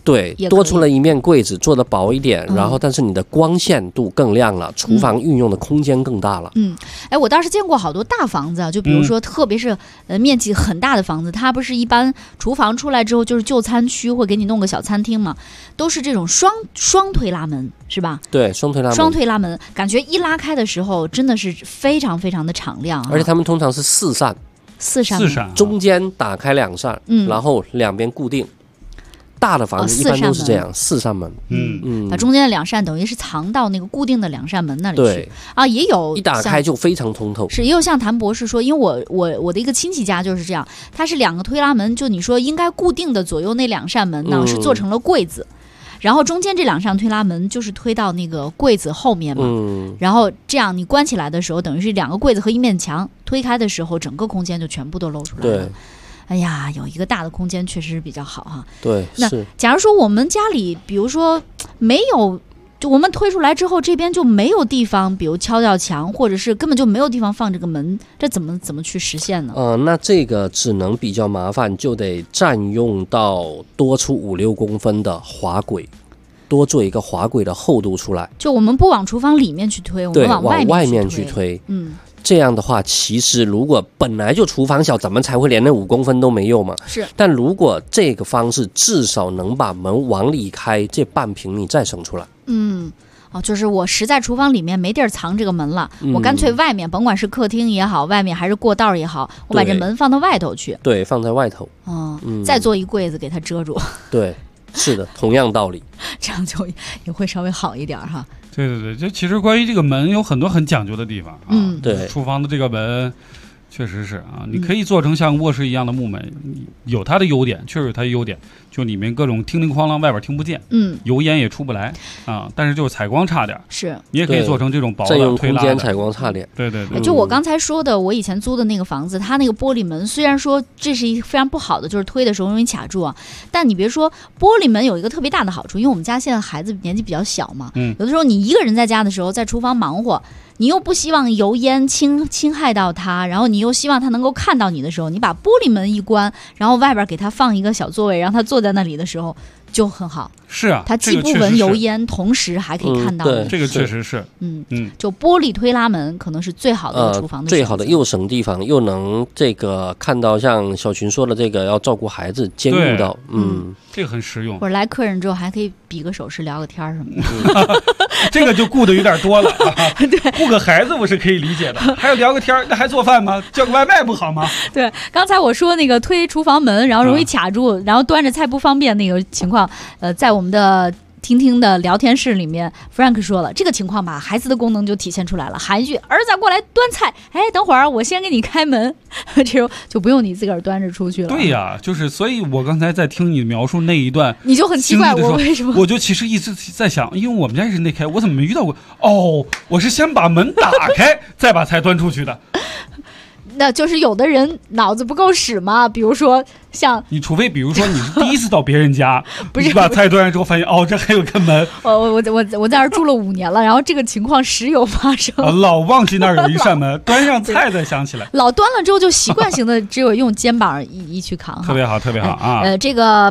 对，多出了一面柜子，做的薄一点，然后但是你的光线度更亮了，厨房运用的空间更大了。 我倒是见过好多大房子啊，就比如说特别是面积很大的房子，它不是一般厨房出来之后就是就餐区，会给你弄个小餐厅嘛，都是这种双推拉门，是吧？ 对，双推拉门， 感觉一拉开的时候真的是非常非常的敞亮， 而且他们通常是4扇，中间打开2扇，然后两边固定。大的房子一般都是这样，4扇门， 把中间的2扇等于是藏到那个固定的2扇门那里去。 对啊，也有一打开就非常通透。 是，也有像谭博士说，因为我的一个亲戚家就是这样，他是2个推拉门，就你说应该固定的左右那2扇门呢，是做成了柜子。然后中间这2扇推拉门就是推到那个柜子后面嘛，然后这样你关起来的时候，等于是2个柜子和一面墙，推开的时候，整个空间就全部都露出来了。对。哎呀，有一个大的空间确实比较好哈。 对， 那假如说我们家里，比如说没有，就我们推出来之后，这边就没有地方，比如敲墙，或者是根本就没有地方放这个门，这怎么去实现呢？ 那这个只能比较麻烦，就得占用到多出5-6公分的滑轨。多做一个滑轨的厚度出来， 就我们不往厨房里面去推，我们往外面去推。 这样的话，其实如果本来就厨房小，咱们才会连那5公分都没有嘛。 是。 但如果这个方式至少能把门往里开，这半平你再省出来。 就是我实在厨房里面没地儿藏这个门了，我干脆外面，甭管是客厅也好，外面还是过道也好，我把这门放到外头去。 对，放在外头。 再做一柜子给它遮住。 对。是的，同样道理， 这样就也会稍微好一点哈。 对，就其实关于这个门有很多很讲究的地方啊。 对， 厨房的这个门确实是啊，你可以做成像卧室一样的木门，有它的优点，确实有它的优点，就里面各种叮铃哐啷，外边听不见，油烟也出不来啊，但是就是采光差点。 是， 你也可以做成这种薄的推拉的， 占用空间，采光差点。 对， 就我刚才说的，我以前租的那个房子，它那个玻璃门虽然说这是一非常不好的，就是推的时候容易卡住啊，但你别说，玻璃门有一个特别大的好处，因为我们家现在孩子年纪比较小嘛，有的时候你一个人在家的时候，在厨房忙活。你又不希望油烟侵害到他，然后你又希望他能够看到你的时候，你把玻璃门一关，然后外边给他放一个小座位，让他坐在那里的时候就很好。 是啊， 他既不闻油烟，同时还可以看到你。这个确实是。 就玻璃推拉门可能是最好的厨房的最好的，又省地方，又能这个看到像小群说的这个要照顾孩子，兼顾到。 这个很实用。 或者来客人之后还可以比个手势，聊个天什么的。 这个就顾得有点多了啊。对，顾个孩子我是可以理解的，还要聊个天，那还做饭吗？叫个外卖不好吗？ 对，刚才我说那个推厨房门，然后容易卡住，然后端着菜不方便那个情况，在我们的听的聊天室里面 Frank 说了，这个情况吧，孩子的功能就体现出来了，喊一句儿子过来端菜，等会儿我先给你开门，这时候就不用你自个儿端着出去了。 对呀，就是所以我刚才在听你描述那一段， 你就很奇怪我为什么， 我就其实一直在想，因为我们家也是内开，我怎么没遇到过？我是先把门打开再把菜端出去的。 那就是有的人脑子不够使嘛，比如说像你，除非比如说你是第一次到别人家，不是你把菜端上之后发现这还有个门。 我在那儿住了5年了，然后这个情况时有发生。 老忘记那儿有一扇门，端上菜再想起来。 老端了之后就习惯性的只有用肩膀一去扛。 特别好，特别好啊！ 这个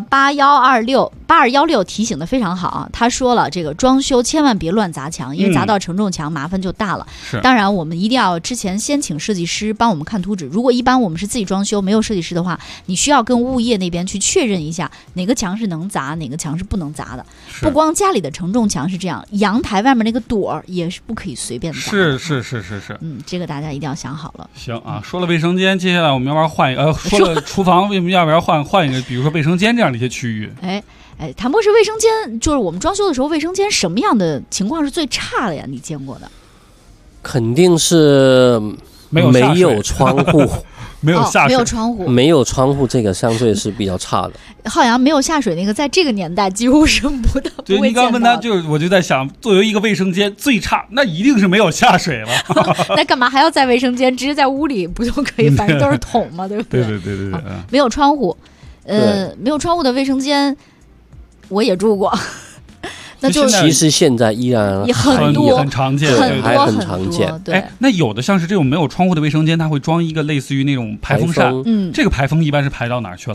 8216提醒的非常好啊，他说了，这个装修千万别乱砸墙，因为砸到承重墙麻烦就大了。当然我们一定要之前先请设计师帮我们看图纸，如果一般我们是自己装修没有设计师的话，你需要跟物业那边去确认一下哪个墙是能砸，哪个墙是不能砸的。不光家里的承重墙是这样，阳台外面那个垛也是不可以随便砸。 是。 这个大家一定要想好了。 行啊，说了卫生间，接下来我们要不要换一个？说了厨房，为什么要不要换一个？比如说卫生间这样的一些区域。 谭博士，卫生间就是我们装修的时候，卫生间什么样的情况是最差的呀？你见过的？ 肯定是没有窗户。 没有下水， 没有窗户，这个相对是比较差的。 浩洋没有下水那个，在这个年代几乎是不的。 对，你刚问他，我就在想，作为一个卫生间最差，那一定是没有下水了。 那干嘛还要在卫生间？直接在屋里不就可以？反正都是桶嘛，对不对？ 对。 没有窗户，没有窗户的卫生间，我也住过。那就其实现在依然也很多， 很常见， 还很常见。 对， 那有的像是这种没有窗户的卫生间，它会装一个类似于那种排风扇。这个排风一般是排到哪儿去了？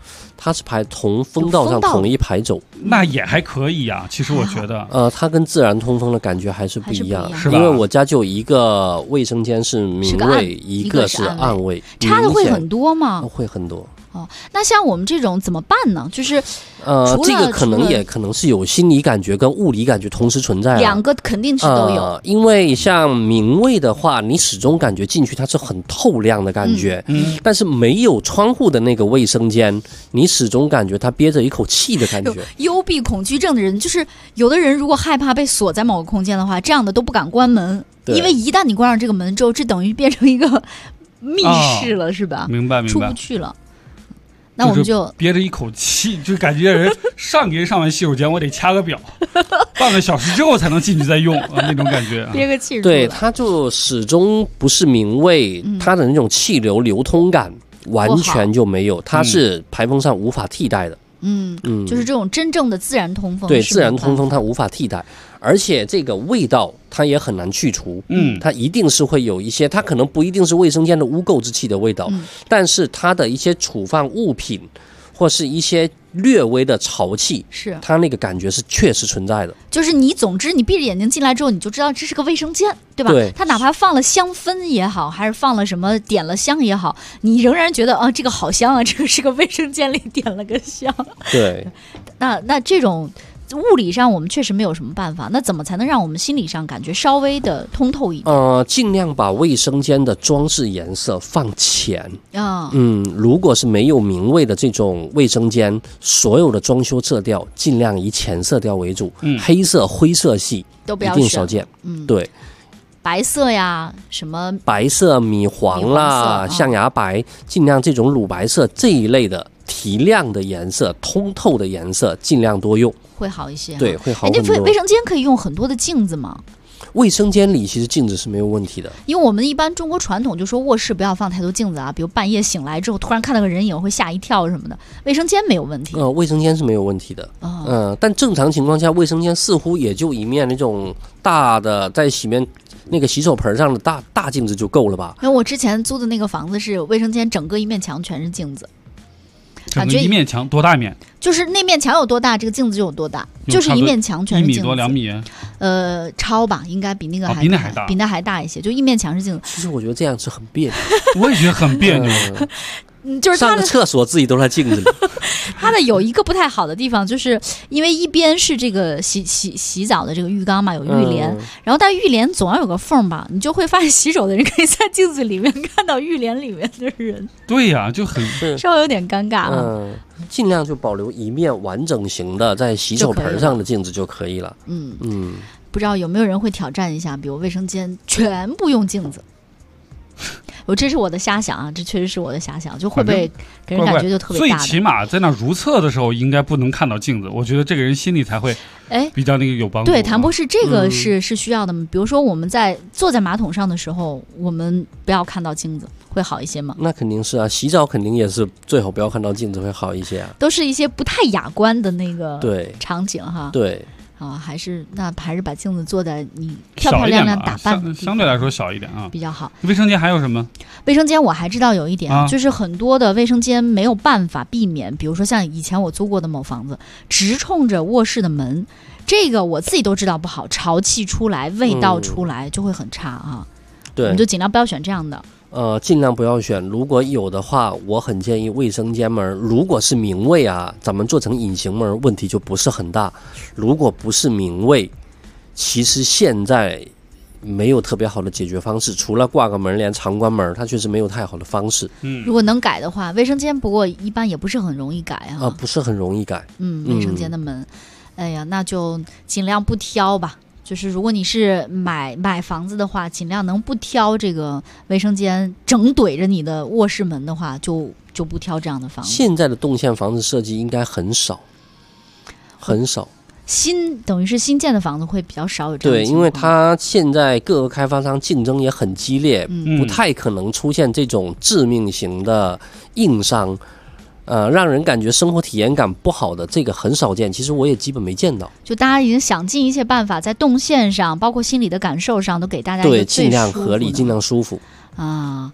它是同风道上统一排走， 那也还可以啊。其实我觉得， 它跟自然通风的感觉还是不一样， 是吧？ 因为我家就一个卫生间是明卫，一个是暗卫， 差的会很多吗？ 会很多。 哦，那像我们这种怎么办呢？就是这个可能是有心理感觉跟物理感觉同时存在， 两个肯定是都有。 因为像明卫的话，你始终感觉进去它是很透亮的感觉，但是没有窗户的那个卫生间，你始终感觉它憋着一口气的感觉。 幽闭恐惧症的人，就是有的人如果害怕被锁在某个空间的话，这样的都不敢关门，因为一旦你关上这个门之后，这等于变成一个密室了，是吧？ 明白， 出不去了。那我们就憋着一口气，就感觉人上完洗手间，我得掐个表，半个小时之后才能进去再用那种感觉。 憋个气， 对，它就始终不是明卫，它的那种气流流通感完全就没有，它是排风扇无法替代的。 就是这种真正的自然通风， 对，自然通风它无法替代，而且这个味道它也很难去除。它一定是会有一些，它可能不一定是卫生间的污垢之气的味道，但是它的一些储放物品或是一些略微的潮气， 是它那个感觉是确实存在的。 就是你总之你闭着眼睛进来之后，你就知道这是个卫生间，对吧？ 对， 它哪怕放了香氛也好，还是放了什么点了香也好，你仍然觉得这个好香啊，这个是个卫生间里点了个香。 对， 那这种物理上我们确实没有什么办法，那怎么才能让我们心理上感觉稍微的通透一点？ 尽量把卫生间的装饰颜色放浅。如果是没有明卫的这种卫生间，所有的装修色调尽量以浅色调为主，黑色、灰色系都不要一定少见。对。 白色呀，什么白色、米黄啦、象牙白，尽量这种乳白色这一类的提亮的颜色、通透的颜色，尽量多用， 会好一些。 对，会好很多。 那卫生间可以用很多的镜子吗？ 卫生间里其实镜子是没有问题的， 因为我们一般中国传统就说卧室不要放太多镜子啊，比如半夜醒来之后突然看到个人影会吓一跳什么的。卫生间没有问题。 卫生间是没有问题的。但正常情况下，卫生间似乎也就一面那种大的在那个洗手盆上的大镜子就够了吧？ 因为我之前租的那个房子是卫生间整个一面墙全是镜子。 整个一面墙多大一面？ 就是那面墙有多大，这个镜子就有多大，就是一面墙全是镜子。 1米多2米？ 超吧，应该比那个还比那还大， 比那还大一些。就一面墙是镜子。 其实我觉得这样是很别扭， 我也觉得很别扭。 就是上个厕所自己都在镜子里。 它的有一个不太好的地方，就是因为一边是这个洗澡的这个浴缸嘛，有浴帘，然后但浴帘总要有个缝吧，你就会发现洗手的人可以在镜子里面看到浴帘里面的人。 对呀，就很稍微有点尴尬了。 尽量就保留一面完整型的在洗手盆上的镜子就可以了。 不知道有没有人会挑战一下，比如卫生间全部用镜子。这是我的瞎想啊，这确实是我的瞎想，就会不会给人感觉就特别大的。 最起码在那如厕的时候，应该不能看到镜子，我觉得这个人心里才会比较那个有帮助。 对，谭博士，这个是需要的吗？比如说我们坐在马桶上的时候，我们不要看到镜子，会好一些吗？ 那肯定是啊，洗澡肯定也是最好不要看到镜子，会好一些啊。 都是一些不太雅观的那个场景哈。 对。 还是把镜子做在你漂漂亮亮打扮的相对来说小一点啊， 比较好。 卫生间还有什么？ 卫生间我还知道有一点，就是很多的卫生间没有办法避免，比如说像以前我租过的某房子，直冲着卧室的门，这个我自己都知道不好，潮气出来，味道出来就会很差啊。 对， 我们就尽量不要选这样的。 尽量不要选。如果有的话，我很建议卫生间门，如果是明卫啊，咱们做成隐形门，问题就不是很大。如果不是明卫，其实现在没有特别好的解决方式，除了挂个门帘、常关门，它确实没有太好的方式。 如果能改的话，卫生间不过一般也不是很容易改啊。 不是很容易改。 卫生间的门，哎呀，那就尽量不挑吧。就是如果你是买房子的话，尽量能不挑这个卫生间正怼着你的卧室门的话，就不挑这样的房子。 现在的动线房子设计应该很少，很少。 等于是新建的房子会比较少有这样的情况。 对，因为它现在各个开发商竞争也很激烈，不太可能出现这种致命型的硬伤。让人感觉生活体验感不好的这个很少见，其实我也基本没见到。 就大家已经想尽一切办法，在动线上，包括心理的感受上，都给大家一个最尽量合理，尽量舒服啊。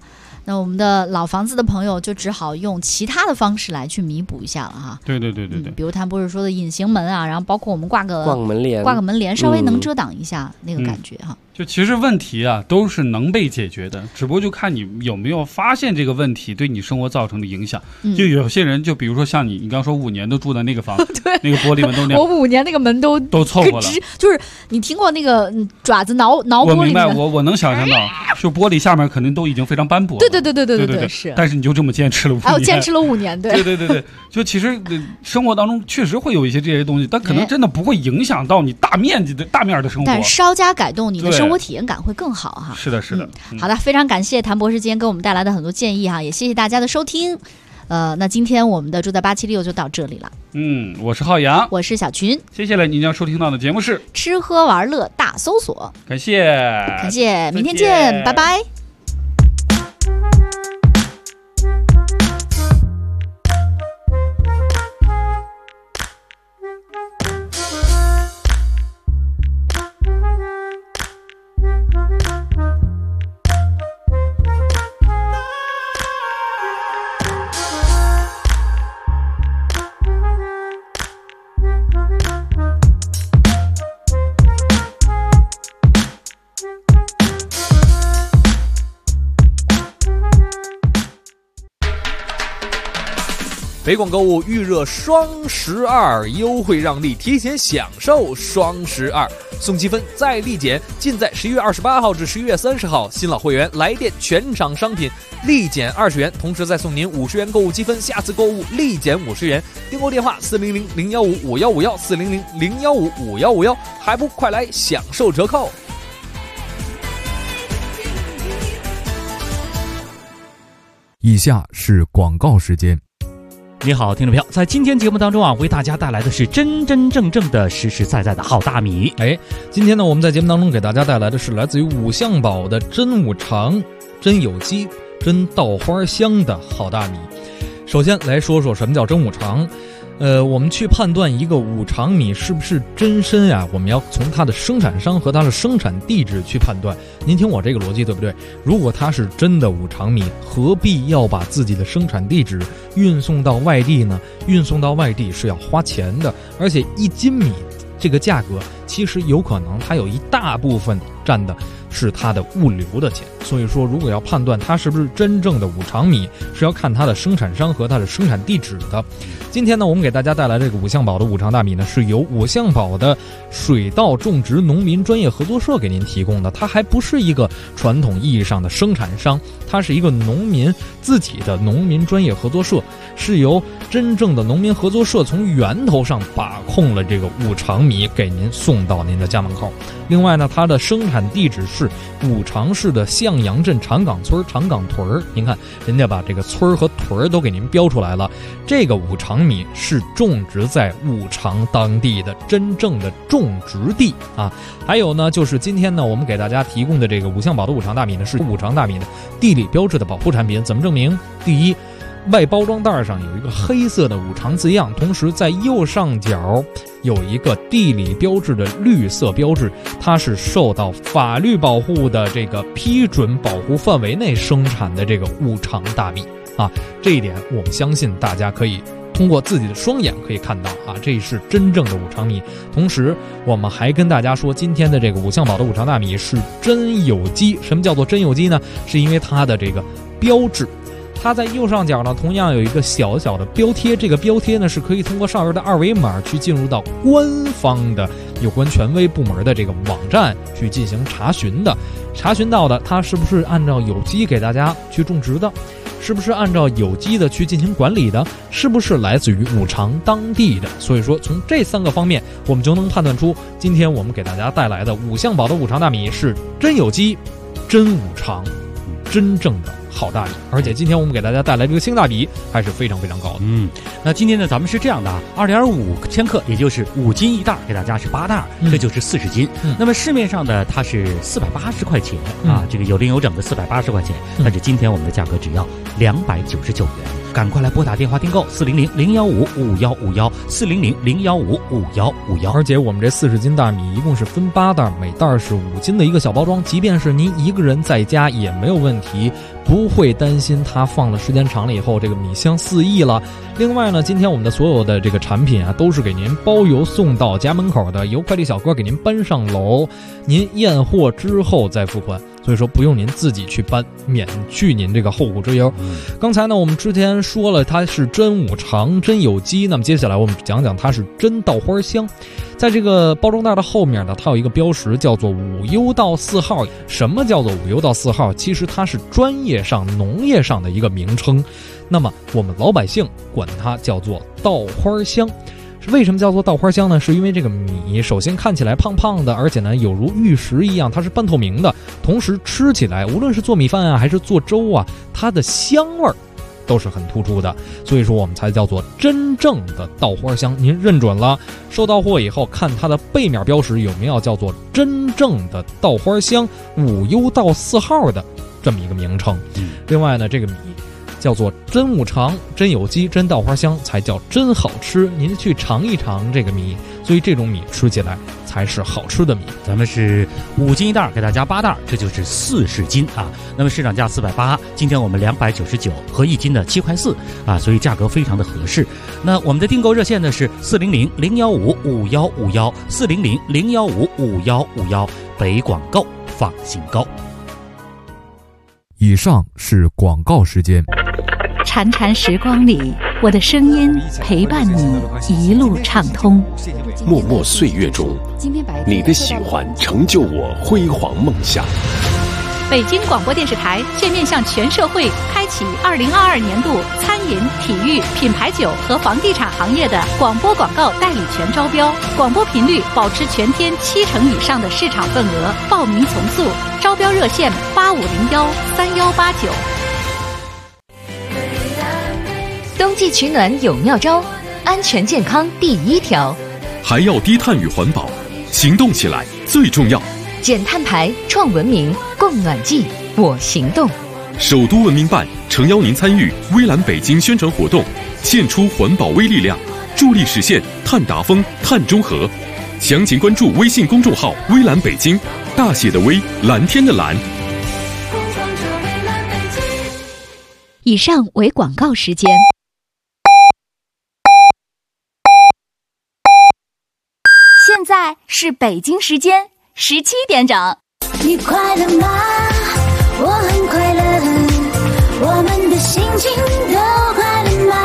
那我们的老房子的朋友就只好用其他的方式来去弥补一下了哈。 对， 比如谭博士说的隐形门啊，然后包括我们挂个门帘，稍微能遮挡一下那个感觉哈。 就其实问题啊都是能被解决的，只不过就看你有没有发现这个问题对你生活造成的影响。就有些人，就比如说像你刚说5年都住在那个房子，那个玻璃门都那样， 我5年那个门都凑合了， 就是你听过那个爪子挠玻璃？ 我明白，我能想象到，就玻璃下面可能都已经非常斑驳了。 对，是。 但是你就这么坚持了5年， 我坚持了5年， 对。就其实生活当中确实会有一些这些东西，但可能真的不会影响到你大面的生活， 但稍加改动，你的生活体验感会更好哈。 是的。 好的，非常感谢谭博士今天给我们带来的很多建议哈，也谢谢大家的收听。那今天我们的住在876就到这里了。 我是浩洋， 我是小群， 接下来您将收听到的节目是吃喝玩乐大搜索。 感谢， 明天见，拜拜。 北广购物预热双12优惠让利，提前享受双12送积分再立减，尽在11月28号至11月30号。新老会员来电全场商品立减20元，同时再送您50元购物积分，下次购物立减50元。订购电话400-015-5151，400-015-5151，还不快来享受折扣！ 以下是广告时间。 你好，听众朋友，在今天节目当中啊，为大家带来的是真真正正的实实在在的好大米。 今天呢，我们在节目当中给大家带来的是来自于五香宝的真五常、真有机、真稻花香的好大米。首先来说说什么叫真五常。我们去判断一个五常米是不是真参啊，我们要从它的生产商和它的生产地址去判断。您听我这个逻辑对不对？如果它是真的五常米，何必要把自己的生产地址运送到外地呢？运送到外地是要花钱的，而且1斤米这个价格其实有可能它有一大部分占的是它的物流的钱。所以说，如果要判断它是不是真正的五常米，是要看它的生产商和它的生产地址的。今天呢，我们给大家带来这个五香宝的五常大米呢，是由五香宝的水稻种植农民专业合作社给您提供的。它还不是一个传统意义上的生产商，它是一个农民自己的农民专业合作社，是由真正的农民合作社从源头上把控了这个五常米，给您送到您的家门口。另外呢，它的生产地址是五常市的向阳镇长岗村长岗屯儿。您看，人家把这个村儿和屯儿都给您标出来了。这个五常米是种植在五常当地的真正的种植地啊。还有呢，就是今天呢，我们给大家提供的这个五香宝的五常大米呢，是五常大米的地理标志的保护产品。怎么证明？第一，外包装袋上有一个黑色的五常字样，同时在右上角有一个地理标志的绿色标志，它是受到法律保护的这个批准保护范围内生产的这个五常大米啊。这一点我们相信大家可以通过自己的双眼可以看到啊，这是真正的五常米。同时我们还跟大家说，今天的这个五香宝的五常大米是真有机。什么叫做真有机呢？是因为它的这个标志，它在右上角呢，同样有一个小小的标贴，这个标贴呢是可以通过上面的2维码去进入到官方的有关权威部门的这个网站去进行查询的。查询到的它是不是按照有机给大家去种植的，是不是按照有机的去进行管理的，是不是来自于五常当地的。所以说从这3个方面我们就能判断出，今天我们给大家带来的五香宝的五常大米是真有机、真五常，真正的好大米。而且今天我们给大家带来这个性价比还是非常非常高的。 那今天呢，咱们是这样的啊，2.5千克，也就是5斤一袋，给大家是8袋，这就是40斤。那么市面上的它是480块钱啊，这个有零有整的480块钱，但是今天我们的价格只要299元。 赶快来拨打电话订购400-015-5151，400-015-5151。 而且我们这40斤大米一共是分8袋，每袋是5斤的一个小包装，即便是您一个人在家也没有问题，不会担心它放的时间长了以后这个米香四溢了。另外呢，今天我们的所有的这个产品啊，都是给您包邮送到家门口的，由快递小哥给您搬上楼，您验货之后再付款，所以说不用您自己去搬，免去您这个后顾之忧。刚才呢，我们之前说了它是真五常、真有机，那么接下来我们讲讲它是真稻花香。在这个包装袋的后面呢，它有一个标识叫做5优稻4号。什么叫做5优稻4号？其实它是专业上、农业上的一个名称。那么我们老百姓管它叫做稻花香。为什么叫做稻花香呢？是因为这个米首先看起来胖胖的，而且呢有如玉石一样，它是半透明的，同时吃起来无论是做米饭啊还是做粥啊，它的香味儿都是很突出的，所以说我们才叫做真正的稻花香。您认准了，收到货以后看它的背面标识有没有叫做真正的稻花香5优稻4号的这么一个名称。另外呢，这个米叫做真五常、真有机、真稻花香，才叫真好吃。您去尝一尝这个米，所以这种米吃起来才是好吃的米。 咱们是5斤一袋，给大家8袋，这就是40斤啊。那么市场价480，今天我们299，合1斤的7块4啊，所以价格非常的合适。那我们的订购热线呢是400-015-5151，400-015-5151，北广购，放心购。 以上是广告时间。 潺潺时光里，我的声音陪伴你一路畅通。 默默岁月中，你的喜欢成就我辉煌梦想。 北京广播电视台现面向全社会开启2022年度餐饮、体育、品牌酒和房地产行业的广播广告代理权招标，广播频率保持全天70%以上的市场份额，报名从速，招标热线8501-3189。 冬季取暖有妙招，安全健康第1条， 还要低碳与环保，行动起来最重要。 减碳排，创文明，供暖季，我行动。 首都文明办诚邀您参与微蓝北京宣传活动，献出环保微力量，助力实现碳达峰、碳中和。详情关注微信公众号微蓝北京，大写的微，蓝天的蓝。 以上为广告时间。 现在是北京时间17点整。 你快乐吗？我很快乐，我们的心情都快乐吗？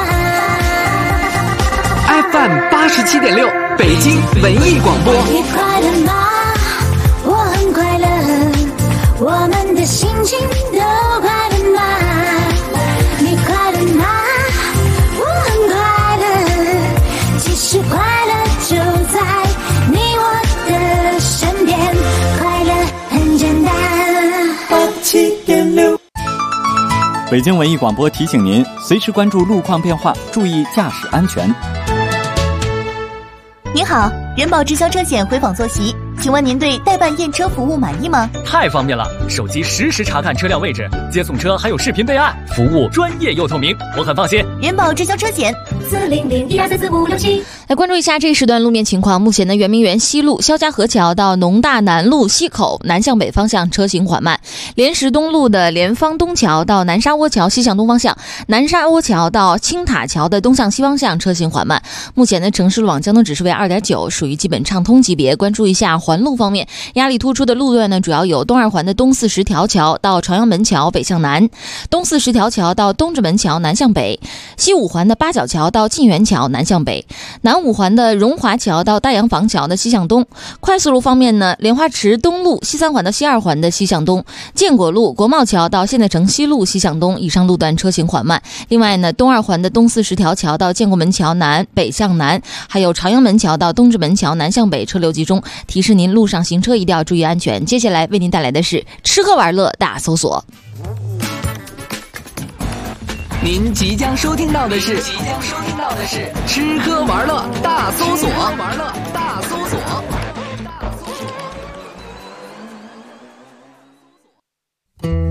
FM 87.6，北京文艺广播。 你快乐吗？我很快乐，我们的心情都快乐吗？你快乐吗？我很快乐，其实快乐就在你我的身边，快乐很简单。87.6。 北京文艺广播提醒您，随时关注路况变化，注意驾驶安全。 您好，人保直销车险回访坐席，请问您对代办验车服务满意吗？ 太方便了，手机实时查看车辆位置，接送车还有视频备案，服务专业又透明，我很放心。 人保直销车险400-1234567。 来关注一下这一时段路面情况。目前的圆明园西路肖家河桥到农大南路西口南向北方向车行缓慢，莲石东路的莲芳东桥到南沙窝桥西向东方向，南沙窝桥到青塔桥的东向西方向车行缓慢。目前的城市路网交通指数为2.9，属于基本畅通级别。关注一下环路方面，压力突出的路段呢，主要有东二环的东四十条桥到朝阳门桥北向南，东四十条桥到东直门桥南向北，西五环的八角桥到晋源桥南向北，南五环的荣华桥到大洋房桥的西向东。快速路方面呢，莲花池东路西三环到西二环的西向东，建国路国贸桥到现代城西路西向东，以上路段车行缓慢。另外呢，东二环的东四十条桥到建国门桥南北向南，还有朝阳门桥到东直门桥南向北车流集中，提示您路上行车一定要注意安全。接下来为您带来的是吃喝玩乐大搜索。 您即将收听到的是吃喝玩乐大搜索。